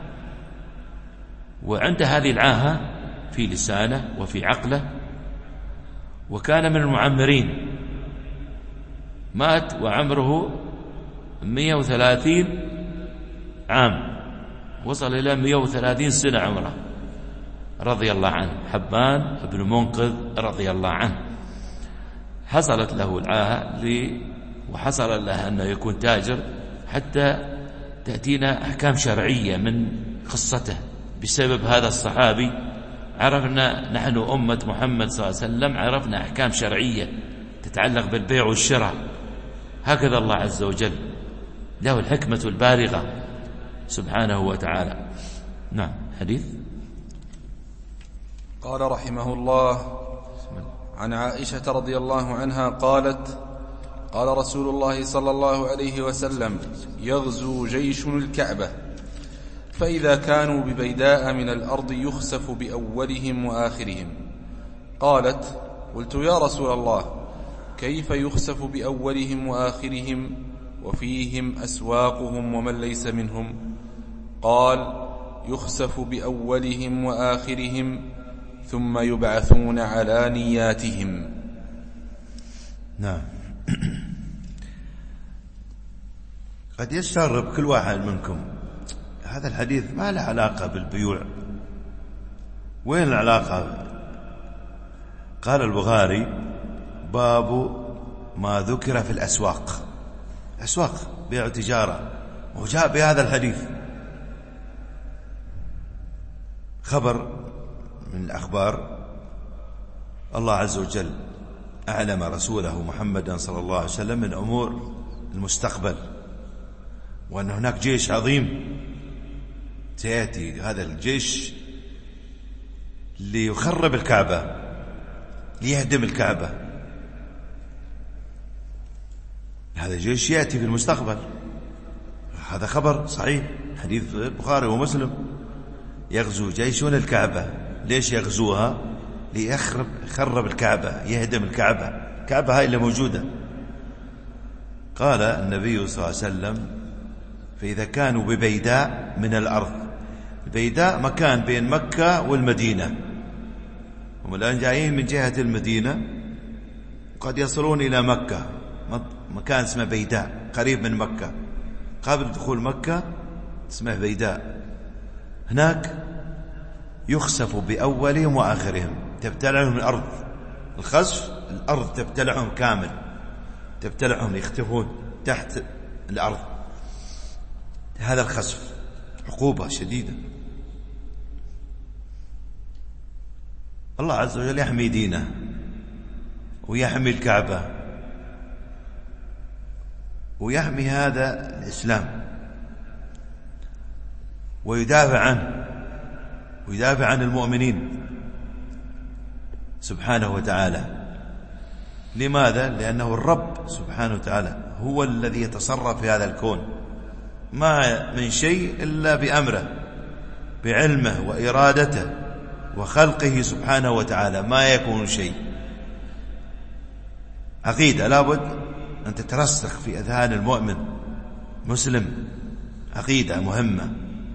[SPEAKER 1] وعنده هذه العاهة في لسانه وفي عقله، وكان من المعمرين، مات وعمره مئة وثلاثين عام، وصل إلى مئة وثلاثين سنة عمره رضي الله عنه، حبان بن منقذ رضي الله عنه. حصلت له العاهة وحصل له أنه يكون تاجر، حتى تأتينا أحكام شرعية من قصته. بسبب هذا الصحابي عرفنا نحن أمة محمد صلى الله عليه وسلم، عرفنا أحكام شرعية تتعلق بالبيع والشراء. هكذا الله عز وجل له الحكمة البالغة سبحانه وتعالى. نعم. حديث.
[SPEAKER 2] قال رحمه الله: عن عائشة رضي الله عنها قالت: قال رسول الله صلى الله عليه وسلم: يغزو جيش الكعبة، فإذا كانوا ببيداء من الأرض يخسف بأولهم وآخرهم. قالت: قلت يا رسول الله، كيف يخسف بأولهم وآخرهم وفيهم أسواقهم ومن ليس منهم؟ قال: يخسف بأولهم وآخرهم ثم يبعثون على نياتهم.
[SPEAKER 1] نعم. قد يستغرب كل واحد منكم، هذا الحديث ما له علاقة بالبيوع، وين العلاقة؟ قال البخاري: باب ما ذكر في الأسواق. أسواق بيع وتجارة، وجاء بهذا الحديث خبر من الأخبار. الله عز وجل أعلم رسوله محمدا صلى الله عليه وسلم من أمور المستقبل، وأن هناك جيش عظيم سيأتي، هذا الجيش ليخرب الكعبة، ليهدم الكعبة. هذا الجيش يأتي في المستقبل، هذا خبر صحيح، حديث البخاري ومسلم. يغزو جيش الكعبة، ليش يغزوها؟ ليخرب يخرب الكعبة، يهدم الكعبة، الكعبة هاي اللي موجودة. قال النبي صلى الله عليه وسلم: فإذا كانوا ببيداء من الأرض. البيداء مكان بين مكة والمدينة، هم الآن جايين من جهة المدينة، قد يصلون إلى مكة، مكان اسمه بيداء قريب من مكة، قبل دخول مكة اسمه بيداء. هناك يخسف بأولهم وآخرهم، تبتلعهم الأرض، الخسف الأرض تبتلعهم كامل، تبتلعهم يختفون تحت الأرض. هذا الخسف عقوبة شديدة. الله عز وجل يحمي دينه ويحمي الكعبة ويحمي هذا الإسلام ويدافع عنه ويدافع عن المؤمنين سبحانه وتعالى. لماذا؟ لأنه الرب سبحانه وتعالى هو الذي يتصرف في هذا الكون، ما من شيء إلا بأمره، بعلمه وإرادته وخلقه سبحانه وتعالى ما يكون شيء. عقيدة لابد أن تترسخ في أذهان المؤمن مسلم، عقيدة مهمة.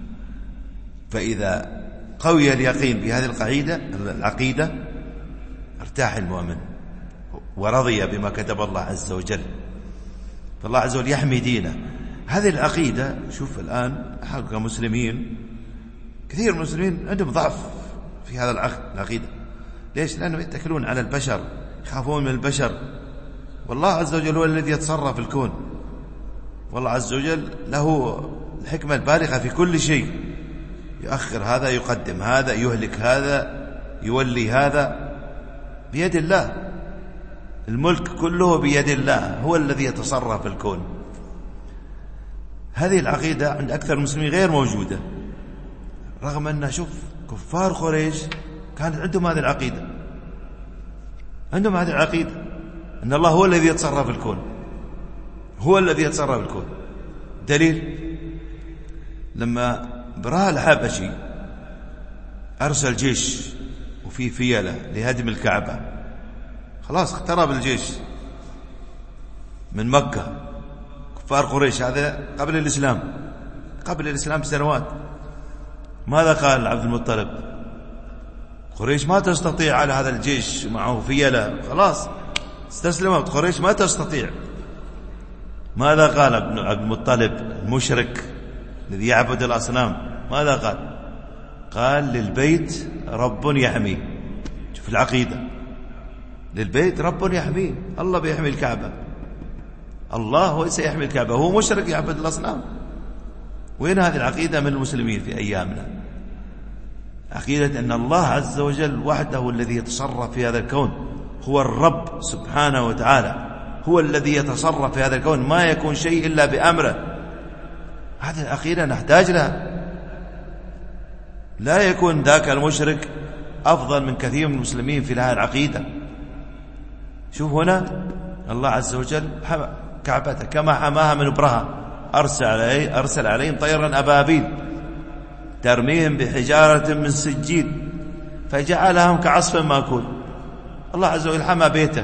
[SPEAKER 1] فإذا قوي اليقين بهذه القاعدة العقيدة ارتاح المؤمن ورضي بما كتب الله عز وجل، فالله عز وجل يحمي دينه. هذه العقيدة شوف الآن حق مسلمين كثير من المسلمين عندهم ضعف في هذا العقيدة. ليش؟ لأنهم يتكلون على البشر، يخافون من البشر، والله عز وجل هو الذي يتصرف في الكون، والله عز وجل له الحكمة البالغة في كل شيء، يؤخر هذا يقدم هذا، يهلك هذا يولي هذا، بيد الله. الملك كله بيد الله، هو الذي يتصرف في الكون. هذه العقيدة عند أكثر المسلمين غير موجودة، رغم أن شوف كفار قريش كانت عندهم هذه العقيدة، عندهم هذه العقيدة أن الله هو الذي يتصرف في الكون، هو الذي يتصرف في الكون. دليل لما براء الحبشي أرسل جيش وفي فيلة لهدم الكعبة، خلاص اقترب الجيش من مكة، كفار قريش، هذا قبل الإسلام، قبل الإسلام بسنوات. ماذا قال عبد المطلب؟ قريش ما تستطيع على هذا الجيش معه فيلة، خلاص استسلمت قريش ما تستطيع. ماذا قال ابن عبد المطلب المشرك الذي يعبد الأصنام؟ ماذا قال؟ قال للبيت رب يحميه. شوف العقيدة، للبيت رب يحميه، الله بيحمي الكعبة، الله هو سيحمي الكعبة، هو مشرك يعبد الأصنام. وين هذه العقيدة من المسلمين في أيامنا؟ عقيدة أن الله عز وجل وحده الذي يتصرف في هذا الكون، هو الرب سبحانه وتعالى، هو الذي يتصرف في هذا الكون، ما يكون شيء إلا بأمره. هذه العقيدة نحتاج لها. لا يكون ذاك المشرك أفضل من كثير من المسلمين في هذه العقيدة. شوف هنا الله عز وجل حمى كعبته كما حماها من برها، أرسل عليه أرسل عليهم طيرا أبابيل ترميهم بحجارة من سجيل فجعلهم كعصف مأكول. الله عز وجل حمى بيته.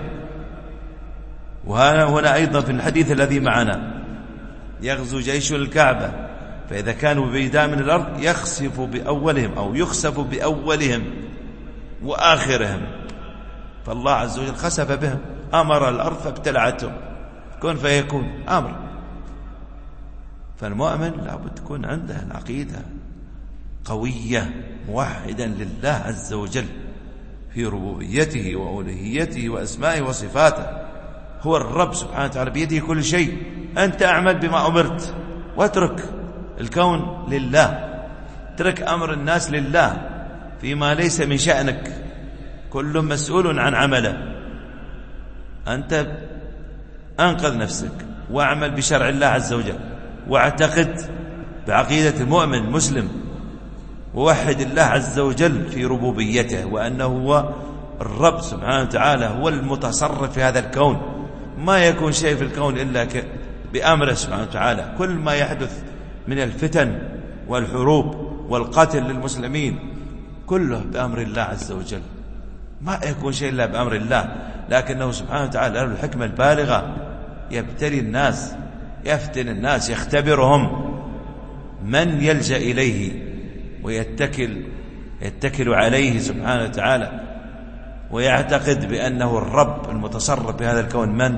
[SPEAKER 1] وهنا هنا أيضا في الحديث الذي معنا يغزو جيش الكعبة، فإذا كانوا ببيداء من الأرض يخسف بأولهم أو يخسف بأولهم وآخرهم، فالله عز وجل خسف بهم، أمر الأرض فابتلعتهم، كن فيكون أمر. فالمؤمن لابد تكون عنده العقيدة قوية موحدا لله عز وجل في ربوبيته وألوهيته وأسمائه وصفاته. هو الرب سبحانه وتعالى بيده كل شيء، أنت أعمل بما أمرت واترك الكون لله، اترك أمر الناس لله فيما ليس من شأنك، كل مسؤول عن عمله. أنت أنقذ نفسك واعمل بشرع الله عز وجل، واعتقد بعقيدة المؤمن المسلم، ووحد الله عز وجل في ربوبيته، وأنه هو الرب سبحانه وتعالى، هو المتصرف في هذا الكون، ما يكون شيء في الكون إلا بأمره سبحانه وتعالى. كل ما يحدث من الفتن والحروب والقتل للمسلمين كله بأمر الله عز وجل، ما يكون شيء إلا بأمر الله. لكنه سبحانه وتعالى له الحكمة البالغة، يبتلي الناس، يفتن الناس، يختبرهم من يلجأ إليه ويتكل يتكل عليه سبحانه وتعالى، ويعتقد بأنه الرب المتصرف بهذا الكون. من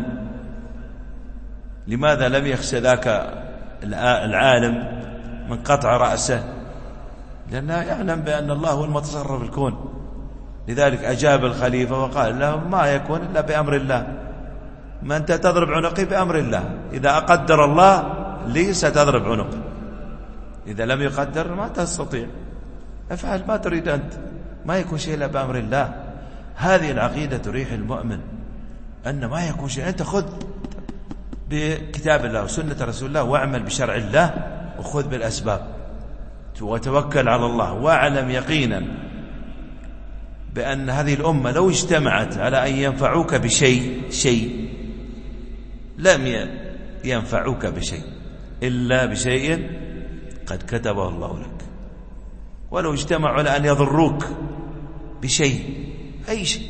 [SPEAKER 1] لماذا لم يخشى ذاك العالم من قطع رأسه؟ لأنه يعلم بأن الله هو المتصرف في الكون. لذلك أجاب الخليفة وقال له ما يكون إلا بأمر الله، ما أنت تضرب عنقي بأمر الله، إذا أقدر الله لي ستضرب عنقي، إذا لم يقدر ما تستطيع، افعل ما تريد أنت، ما يكون شيء إلا بأمر الله. هذه العقيدة تريح المؤمن أن ما يكون شيء، أنت خذ بكتاب الله وسنة رسول الله واعمل بشرع الله وخذ بالأسباب وتوكل على الله، واعلم يقينا بأن هذه الأمة لو اجتمعت على أن ينفعوك بشيء شيء لم ينفعوك بشيء إلا بشيء قد كتبه الله لك، ولو اجتمعوا على أن يضروك بشيء، أي شيء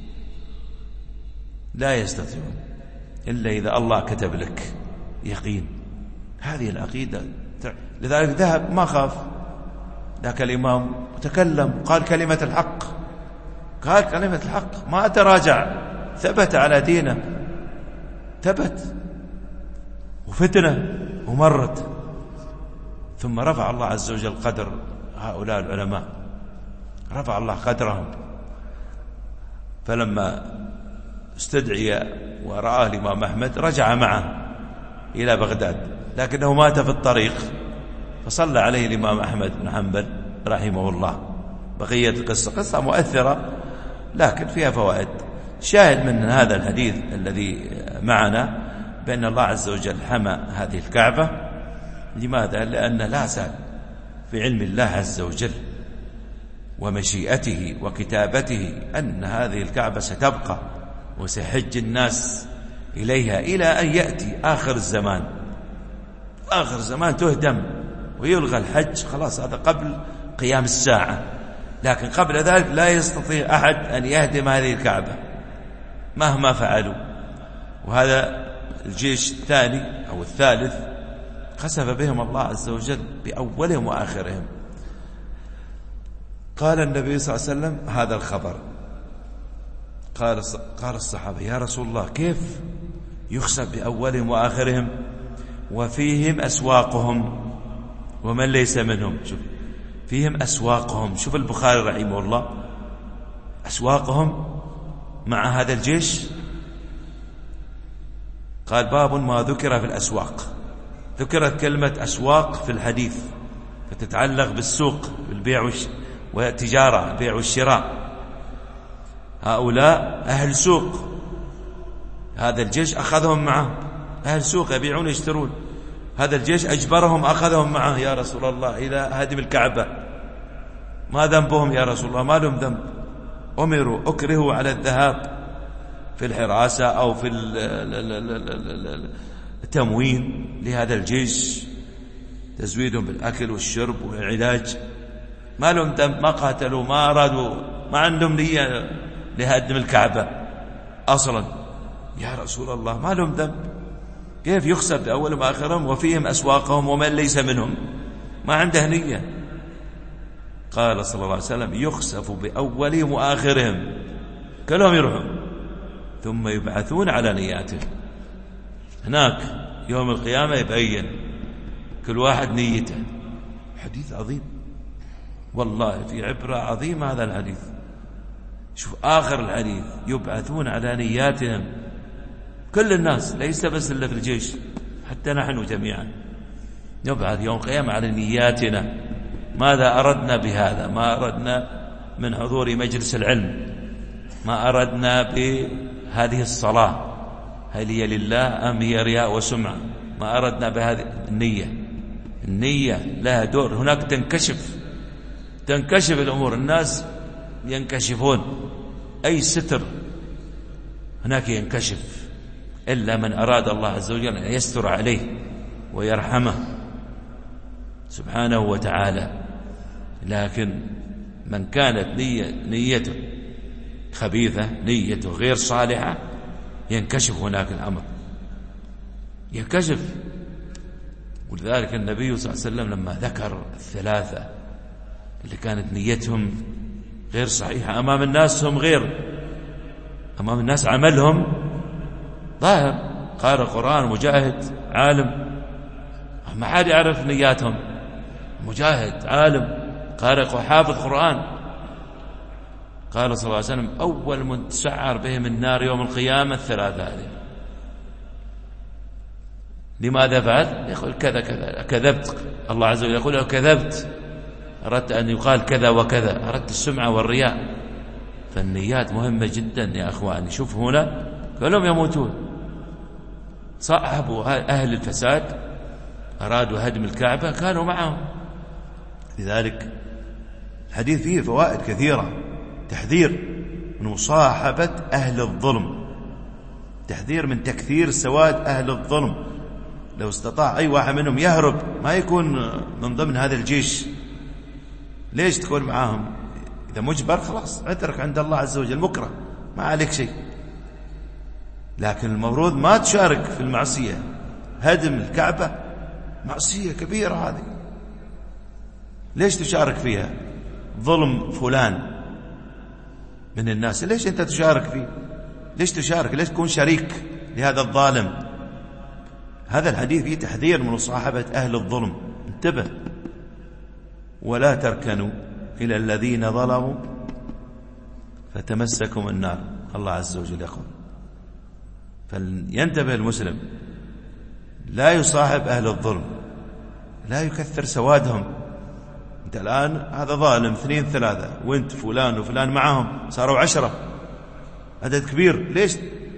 [SPEAKER 1] لا يستطيعون إلا إذا الله كتب لك يقين. هذه العقيدة. لذلك ذهب ما خاف ذاك الإمام وتكلم، قال كلمة الحق، قال كلمة الحق، ما تراجع، ثبت على دينه، ثبت. وفتنة ومرت، ثم رفع الله عز وجل قدر هؤلاء العلماء، رفع الله قدرهم. فلما استدعي ورآه الإمام أحمد رجع معه إلى بغداد، لكنه مات في الطريق، فصلى عليه الإمام أحمد بن حنبل رحمه الله. بقية القصة قصة مؤثرة لكن فيها فوائد. شاهد من هذا الحديث الذي معنا بأن الله عز وجل حمى هذه الكعبة. لماذا؟ لأن لا زال في علم الله عز وجل ومشيئته وكتابته أن هذه الكعبة ستبقى وسيحج الناس إليها إلى أن يأتي آخر الزمان. آخر الزمان تهدم ويلغى الحج، خلاص هذا قبل قيام الساعة، لكن قبل ذلك لا يستطيع أحد أن يهدم هذه الكعبة مهما فعلوا. وهذا الجيش الثاني أو الثالث خسف بهم الله عز وجل بأولهم وآخرهم. قال النبي صلى الله عليه وسلم هذا الخبر، قال قال الصحابة يا رسول الله كيف يخسف بأولهم وآخرهم وفيهم أسواقهم ومن ليس منهم؟ شوف فيهم أسواقهم، شوف البخاري رحمه الله، أسواقهم مع هذا الجيش. قال باب ما ذكر في الأسواق. ذكرت كلمة أسواق في الحديث فتتعلق بالسوق، بالبيع والتجارة، البيع والشراء. هؤلاء أهل سوق، هذا الجيش أخذهم معه، أهل سوق يبيعون يشترون. هذا الجيش أجبرهم أخذهم معه يا رسول الله إلى هدم الكعبة. ما ذنبهم يا رسول الله؟ ما لهم ذنب، أمروا أكرهوا على الذهاب في الحراسة أو في التموين لهذا الجيش، تزويدهم بالأكل والشرب والعلاج. ما لهم ذنب، ما قاتلوا، ما أرادوا، ما عندهم نية لهدم الكعبة أصلا. يا رسول الله ما لهم ذنب، كيف يخسر بأولهم وآخرهم وفيهم أسواقهم ومن ليس منهم؟ ما عنده نية. قال صلى الله عليه وسلم يخسف بأولهم وآخرهم، كلهم يروحون ثم يبعثون على نياتهم. هناك يوم القيامة يبين كل واحد نيته. حديث عظيم والله، في عبرة عظيمة هذا الحديث. شوف آخر الحديث يبعثون على نياتهم، كل الناس ليس بس اللي في الجيش، حتى نحن جميعا نبعث يوم القيامة على نياتنا. ماذا أردنا بهذا؟ ما أردنا من حضور مجلس العلم، ما أردنا بهذه الصلاة هل هي لله أم هي رياء وسمعة؟ ما أردنا بهذه النية. النية لها دور. هناك تنكشف تنكشف الأمور، الناس ينكشفون، أي ستر هناك ينكشف، إلا من أراد الله عز وجل أن يستر عليه ويرحمه سبحانه وتعالى. لكن من كانت نية نيته خبيثة، نيته غير صالحة، ينكشف هناك الأمر، ينكشف. ولذلك النبي صلى الله عليه وسلم لما ذكر الثلاثة اللي كانت نيتهم غير صحيحة أمام الناس، هم غير أمام الناس عملهم ظاهر، قارئ قرآن، مجاهد، عالم، ما حد يعرف نياتهم. مجاهد، عالم، قارئ وحافظ قرآن. قال صلى الله عليه وسلم أول من تسعر بهم النار يوم القيامة الثلاثة هذه. لماذا فعل؟ يقول كذا كذا، كذبت. الله عز وجل يقول كذبت، أردت أن يقال كذا وكذا، أردت السمعة والرياء. فالنيات مهمة جدا يا أخواني. شوف هنا كلهم يموتون، صاحبوا أهل الفساد أرادوا هدم الكعبة كانوا معهم. لذلك الحديث فيه فوائد كثيرة. تحذير من مصاحبة أهل الظلم، تحذير من تكثير سواد أهل الظلم. لو استطاع أي واحد منهم يهرب، ما يكون من ضمن هذا الجيش. ليش تكون معاهم؟ إذا مجبر خلاص اترك عند الله عز وجل، مكره ما عليك شيء. لكن المفروض ما تشارك في المعصية. هدم الكعبة معصية كبيرة هذه، ليش تشارك فيها؟ ظلم فلان من الناس، ليش أنت تشارك فيه؟ ليش تشارك؟ ليش تكون شريك لهذا الظالم؟ هذا الحديث فيه تحذير من مصاحبة أهل الظلم. انتبه، ولا تركنوا إلى الذين ظلموا فتمسكم النار. الله عز وجل يقول، فلينتبه المسلم لا يصاحب أهل الظلم، لا يكثر سوادهم. أنت الآن هذا ظالم اثنين ثلاثة، وانت فلان وفلان معهم صاروا عشرة، عدد كبير، ليش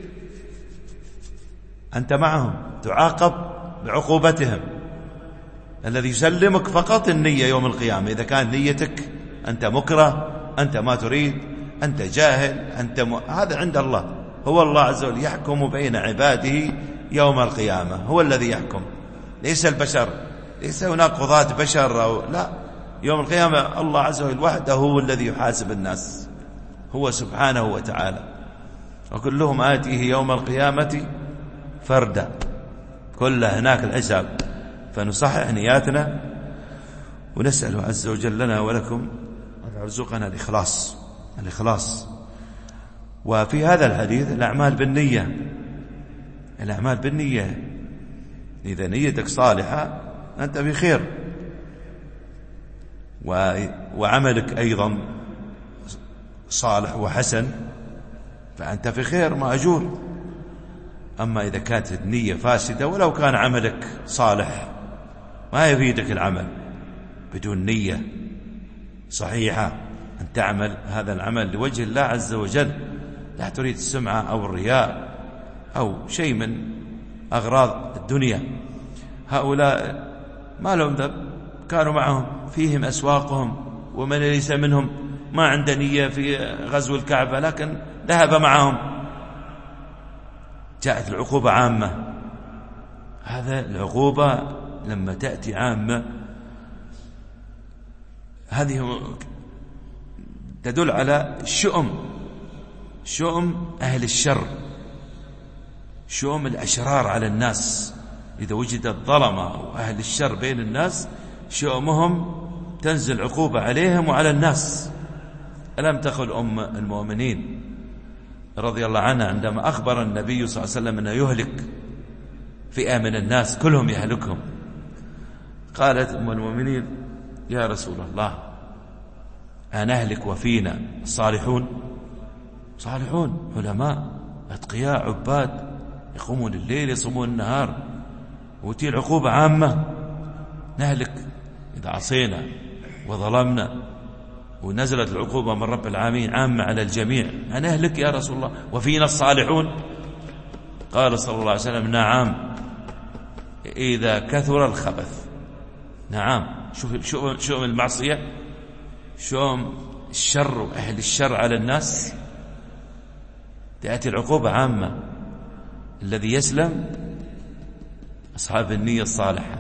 [SPEAKER 1] أنت معهم؟ تعاقب بعقوبتهم. الذي يسلمك فقط النية يوم القيامة. إذا كانت نيتك أنت مكره، أنت ما تريد، أنت جاهل، أنت م... هذا عند الله. هو الله عز وجل يحكم بين عباده يوم القيامة، هو الذي يحكم، ليس البشر، ليس هناك قضاة بشر أو لا. يوم القيامة الله عز وجل وحده هو الذي يحاسب الناس، هو سبحانه وتعالى. وكلهم آتيه يوم القيامة فردا، كله هناك الحساب. فنصحح نياتنا ونسأل عز وجل لنا ولكم أن يرزقنا الإخلاص الإخلاص. وفي هذا الحديث الأعمال بالنية، الأعمال بالنية. إذا نيتك صالحة أنت بخير، وعملك أيضا صالح وحسن فأنت في خير مأجور. أما إذا كانت النية فاسدة ولو كان عملك صالح ما يفيدك العمل بدون نية صحيحة، أن تعمل هذا العمل لوجه الله عز وجل، لا تريد السمعة أو الرياء أو شيء من أغراض الدنيا. هؤلاء ما لهم ذنب، كانوا معهم فيهم أسواقهم، ومن ليس منهم ما عنده نية في غزو الكعبة لكن ذهب معهم، جاءت العقوبة عامة. هذا العقوبة لما تأتي عامة هذه تدل على شؤم شؤم أهل الشر، شؤم الأشرار على الناس. إذا وجد الظلمة وأهل الشر بين الناس شؤمهم تنزل عقوبة عليهم وعلى الناس. ألم تقل أم المؤمنين رضي الله عنها عندما أخبر النبي صلى الله عليه وسلم أنه يهلك فئة من الناس كلهم يهلكهم، قالت أم المؤمنين يا رسول الله أنهلك وفينا الصالحون؟ صالحون علماء أتقياء عباد يقومون الليل يصومون النهار، وتي العقوبة عامة نهلك إذا عصينا وظلمنا، ونزلت العقوبة من رب العالمين عامة على الجميع، أنهلك يا رسول الله وفينا الصالحون؟ قال صلى الله عليه وسلم نعم إذا كثر الخبث. نعم. شوف شؤم شؤم المعصية، شؤم الشر وأهل الشر على الناس، تأتي العقوبة عامة. الذي يسلم أصحاب النية الصالحة،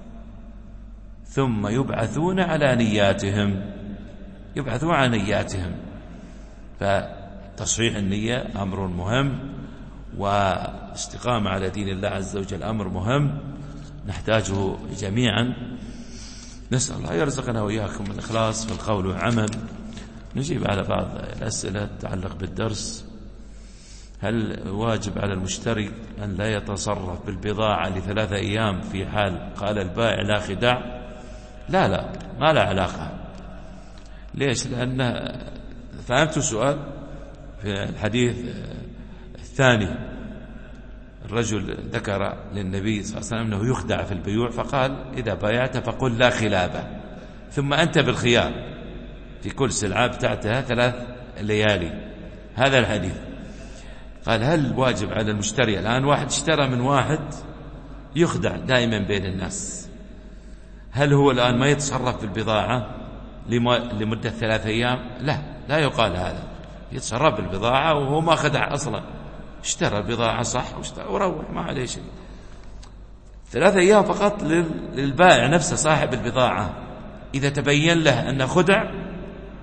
[SPEAKER 1] ثم يبعثون على نياتهم، يبعثون على نياتهم. فتصحيح النية أمر مهم، واستقامة على دين الله عز وجل أمر مهم نحتاجه جميعا. نسأل الله يرزقنا وإياكم الإخلاص في القول والعمل. نجيب على بعض الأسئلة تتعلق بالدرس. هل واجب على المشتري أن لا يتصرف بالبضاعة لثلاثة أيام في حال قال البائع لا خداع؟ لا لا ما لا علاقة. ليش؟ لأن فهمت السؤال في الحديث الثاني، الرجل ذكر للنبي صلى الله عليه وسلم أنه يخدع في البيوع، فقال إذا بايعت فقل لا خلابة، ثم أنت بالخيار في كل سلعة بتاعتها ثلاث ليالي. هذا الحديث. قال هل واجب على المشتري؟ الآن واحد اشترى من واحد يخدع دائما بين الناس، هل هو الآن ما يتصرف في البضاعة لمدة ثلاثة أيام؟ لا لا يقال هذا، يتصرف بالبضاعة وهو ما خدع أصلا، اشترى البضاعة صح وروح ما عليه شيء. ثلاثة أيام فقط للبائع نفسه صاحب البضاعة، إذا تبين له أنه خدع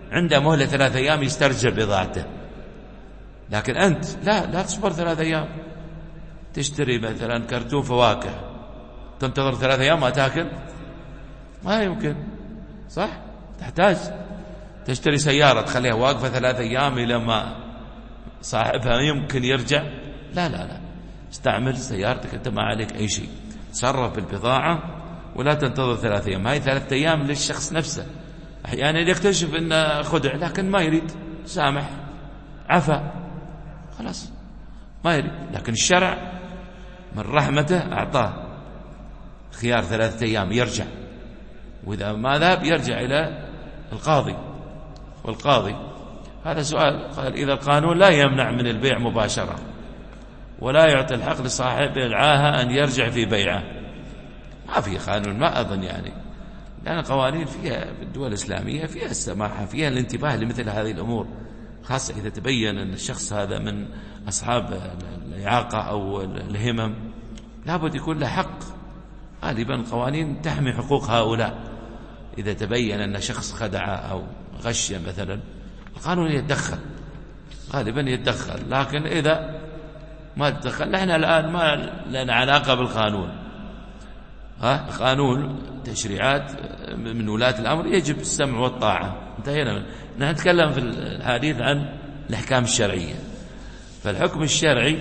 [SPEAKER 1] عنده مهلة ثلاث أيام يسترجع بضاعته، لكن أنت لا لا تصبر ثلاث أيام. تشتري مثلا كرتون فواكه، تنتظر ثلاث أيام ما تأكل؟ ما يمكن، صح؟ تحتاج. تشتري سيارة تخليها واقفة ثلاث أيام إلى ما صاحبها يمكن يرجع؟ لا لا لا، استعمل سيارتك أنت، ما عليك أي شيء. تصرف بالبضاعة ولا تنتظر ثلاث أيام. هاي ثلاثة أيام للشخص نفسه. أحيانا يكتشف أنه خدع لكن ما يريد، سامح، عفا، خلاص ما يريد. لكن الشرع من رحمته أعطاه خيار ثلاثة أيام يرجع، وإذا ما ذهب يرجع إلى القاضي. والقاضي هذا سؤال، قال إذا القانون لا يمنع من البيع مباشرة ولا يعطي الحق لصاحب العاهة أن يرجع في بيعه، ما في قانون، ما أظن يعني، لأن القوانين فيها بالدول الإسلامية فيها السماحة، فيها الانتباه لمثل هذه الأمور، خاصة إذا تبين أن الشخص هذا من أصحاب الإعاقة أو الهمم، لابد يكون له حق. غالبا القوانين تحمي حقوق هؤلاء. إذا تبين أن شخص خدع أو غش مثلا، القانون يتدخل، غالبا يتدخل. لكن إذا ما تدخل، نحن الآن ما لنا علاقة بالقانون، ها قانون تشريعات من ولاة الأمر يجب السمع والطاعة، انتهينا. نحن نتكلم في الحديث عن الأحكام الشرعية. فالحكم الشرعي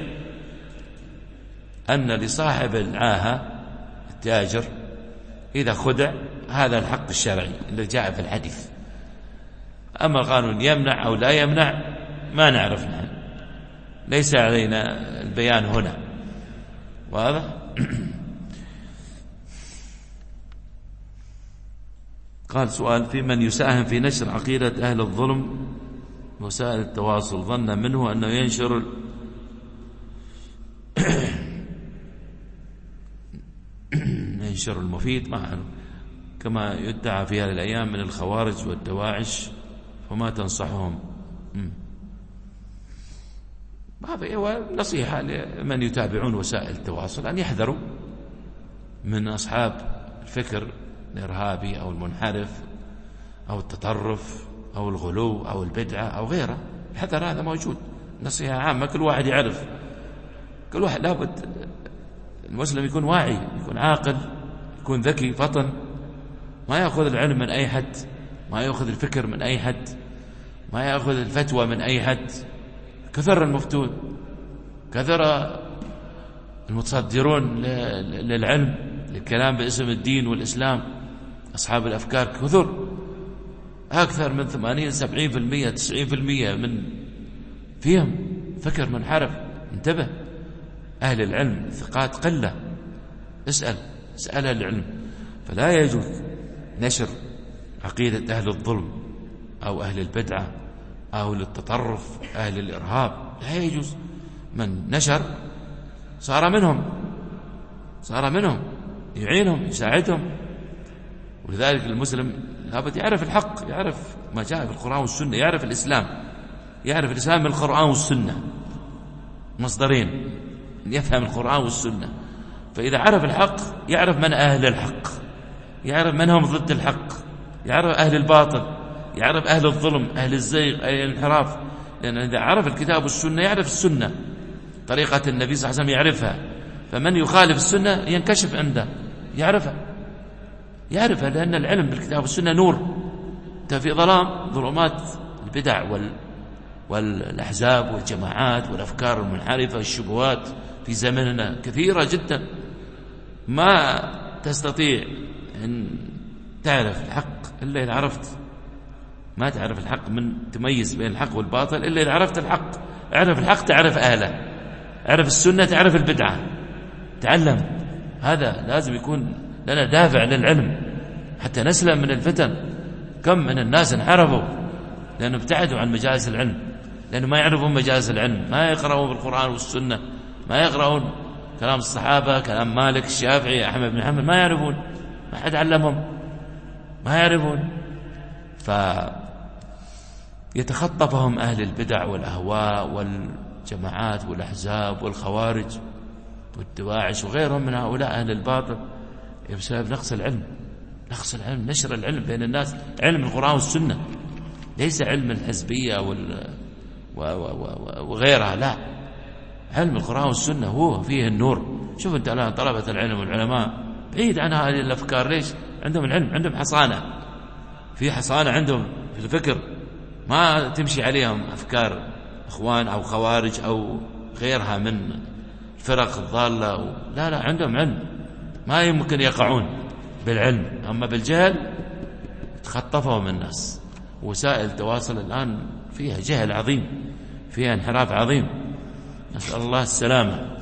[SPEAKER 1] أن لصاحب العاهة التاجر إذا خدع، هذا الحق الشرعي اللي جاء في الحديث. أما القانون يمنع أو لا يمنع ما نعرف، نحن ليس علينا البيان هنا، واضح؟ قال سؤال: في من يساهم في نشر عقيدة أهل الظلم وسائل التواصل ظن منه أنه ينشر ينشر المفيد معه كما يدعى في هذه الأيام من الخوارج والدواعش، فما تنصحهم؟ هذا هو نصيحة لمن يتابعون وسائل التواصل أن يحذروا من أصحاب الفكر الإرهابي أو المنحرف أو التطرف أو الغلو أو البدعة أو غيره. الحذر هذا موجود، نصيحة عامة كل واحد يعرف، كل واحد لابد المسلم يكون واعي، يكون عاقل، يكون ذكي فطن، ما يأخذ العلم من أي حد، ما يأخذ الفكر من أي حد، ما يأخذ الفتوى من أي حد. كثر المفتون، كثر المتصدرون للعلم، للكلام باسم الدين والإسلام، أصحاب الأفكار كثر، أكثر من ثمانين سبعين في المية تسعين في المية من فيهم فكر منحرف. انتبه، أهل العلم الثقات قلة، اسأل اسأل العلم. فلا يجوز نشر عقيدة أهل الظلم أو أهل البدعة أو التطرف أهل الإرهاب، لا يجوز. من نشر صار منهم، صار منهم يعينهم يساعدهم. ولذلك المسلم لابد يعرف الحق، يعرف ما جاء في القرآن والسنة، يعرف الإسلام، يعرف الإسلام من القرآن والسنة، مصدرين يفهم القرآن والسنة. فإذا عرف الحق يعرف من أهل الحق، يعرف من هم ضد الحق، يعرف أهل الباطل، يعرف أهل الظلم، أهل الزيغ، أهل الانحراف. لأن إذا عرف الكتاب والسنة يعرف السنة، طريقة النبي صلى الله عليه وسلم يعرفها. فمن يخالف السنة ينكشف عنده، يعرفها يعرفها لأن العلم بالكتاب والسنة نور. أنت في ظلام، ظلمات البدع وال والأحزاب والجماعات والأفكار المنحرفة، الشبهات في زمننا كثيرة جدا، ما تستطيع أن تعرف الحق إلا إذا عرفت. ما تعرف الحق من تميز بين الحق والباطل إلا إذا عرفت الحق. اعرف الحق تعرف أهله، اعرف السنة تعرف البدعة، تعلم. هذا لازم يكون لنا دافع للعلم حتى نسلم من الفتن. كم من الناس انحرفوا لأنه ابتعدوا عن مجالس العلم، لأنه ما يعرفون مجالس العلم، ما يقرؤون بالقرآن والسنة، ما يقرؤون كلام الصحابة، كلام مالك، الشافعي، أحمد بن حنبل، ما يعرفون، ما حد علمهم، ما يعرفون. فيتخطفهم أهل البدع والأهواء والجماعات والأحزاب والخوارج والدواعش وغيرهم من هؤلاء أهل الباطل بسبب نقص العلم، نقص العلم، نشر العلم بين الناس، علم القرآن والسنة. ليس علم الحزبية وغيرها، لا، علم القرآن والسنة هو فيه النور. شوف أنت الآن طلبة العلم والعلماء بعيد عن هذه الأفكار، ليش؟ عندهم العلم، عندهم حصانة، في حصانة عندهم في الفكر، ما تمشي عليهم أفكار إخوان أو خوارج أو غيرها من الفرق الضالة، لا لا، عندهم علم، ما يمكن يقعون بالعلم. أما بالجهل تخطفهم الناس. وسائل التواصل الآن فيها جهل عظيم، فيها انحراف عظيم، نسأل الله السلامة.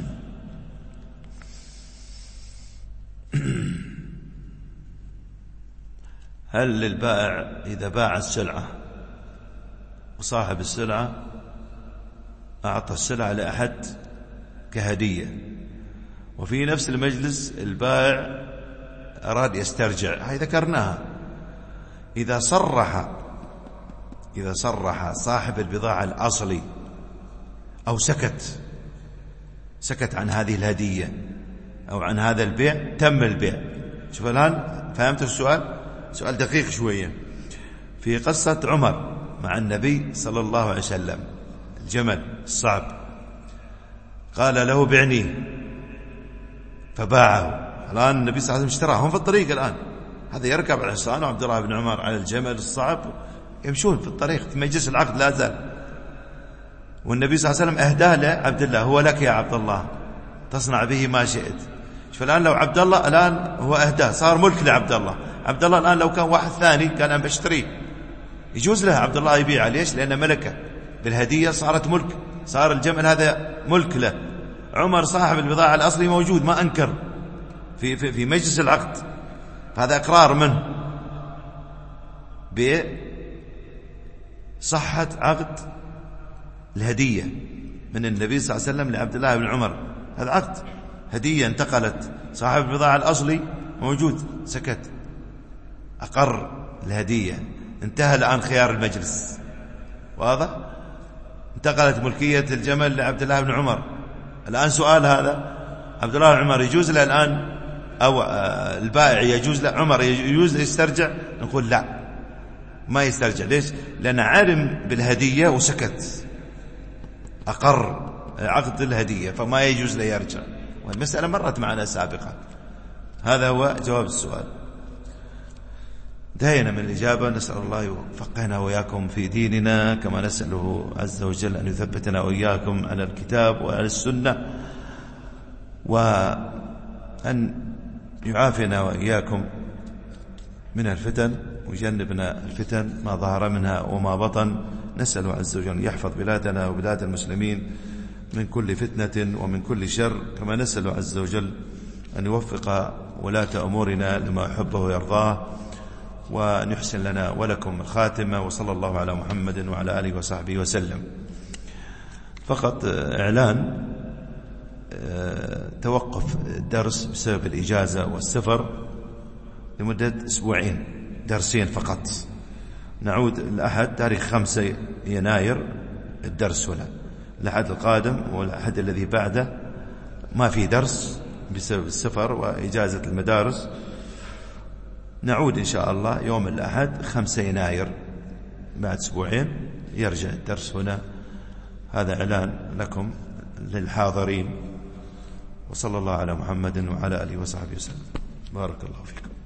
[SPEAKER 1] هل للبائع إذا باع السلعة وصاحب السلعة أعطى السلعة لأحد كهدية، وفي نفس المجلس البائع أراد يسترجع، هاي ذكرناها، إذا صرح إذا صرح صاحب البضاعة الأصلي أو سكت سكت عن هذه الهدية أو عن هذا البيع، تم البيع. شوف الآن فهمت السؤال؟ سؤال دقيق شوية. في قصة عمر مع النبي صلى الله عليه وسلم، الجمل الصعب، قال له بعني فباعه. الآن النبي صلى الله عليه وسلم اشتراه، هم في الطريق الآن، هذا يركب على الحصان وعبد الله بن عمر على الجمل الصعب، يمشون في الطريق في مجلس العقد لا زال، والنبي صلى الله عليه وسلم أهداه لعبد الله، هو لك يا عبد الله تصنع به ما شئت. فالآن لو عبد الله الآن هو أهداه، صار ملك لعبد الله. عبد الله الآن لو كان واحد ثاني كان أنا بشتريه، يجوز له عبد الله يبيع، ليش؟ لأن ملكه بالهدية، صارت ملك، صار الجمل هذا ملك له. عمر صاحب البضاعة الأصلي موجود، ما أنكر في, في, في مجلس العقد، فهذا إقرار منه بصحة عقد الهدية من النبي صلى الله عليه وسلم لعبد الله بن عمر. هذا عقد هدية انتقلت، صاحب البضاعة الأصلي موجود، سكت، أقر الهدية، انتهى الآن خيار المجلس، واضح؟ انتقلت ملكية الجمل لعبد الله بن عمر. الآن سؤال هذا، عبد الله بن عمر يجوز له الآن، أو البائع يجوز له، عمر يجوز له يسترجع؟ نقول لا، ما يسترجع. ليش؟ لأن علم بالهدية وسكت، أقر عقد الهدية، فما يجوز له يرجع، والمسألة مرت معنا سابقا. هذا هو جواب السؤال. انتهينا من الإجابة، نسأل الله يفقهنا وإياكم في ديننا، كما نسأله عز وجل أن يثبتنا وإياكم على الكتاب وعلى السنة، وأن يعافينا وإياكم من الفتن ويجنبنا الفتن ما ظهر منها وما بطن. نسأل عز وجل أن يحفظ بلادنا وبلاد المسلمين من كل فتنة ومن كل شر، كما نسأل عز وجل أن يوفق ولاة أمورنا لما يحبه ويرضاه، وأن يحسن لنا ولكم الخاتمة. وصلى الله على محمد وعلى آله وصحبه وسلم. فقط إعلان توقف الدرس بسبب الإجازة والسفر لمدة أسبوعين، درسين فقط. نعود الأحد تاريخ خمسة يناير الدرس هنا، الأحد القادم والأحد الذي بعده ما في درس بسبب السفر وإجازة المدارس. نعود إن شاء الله يوم الأحد خمسة يناير، بعد أسبوعين يرجع الدرس هنا. هذا إعلان لكم للحاضرين. وصلى الله على محمد وعلى آله وصحبه وسلم. بارك الله فيكم.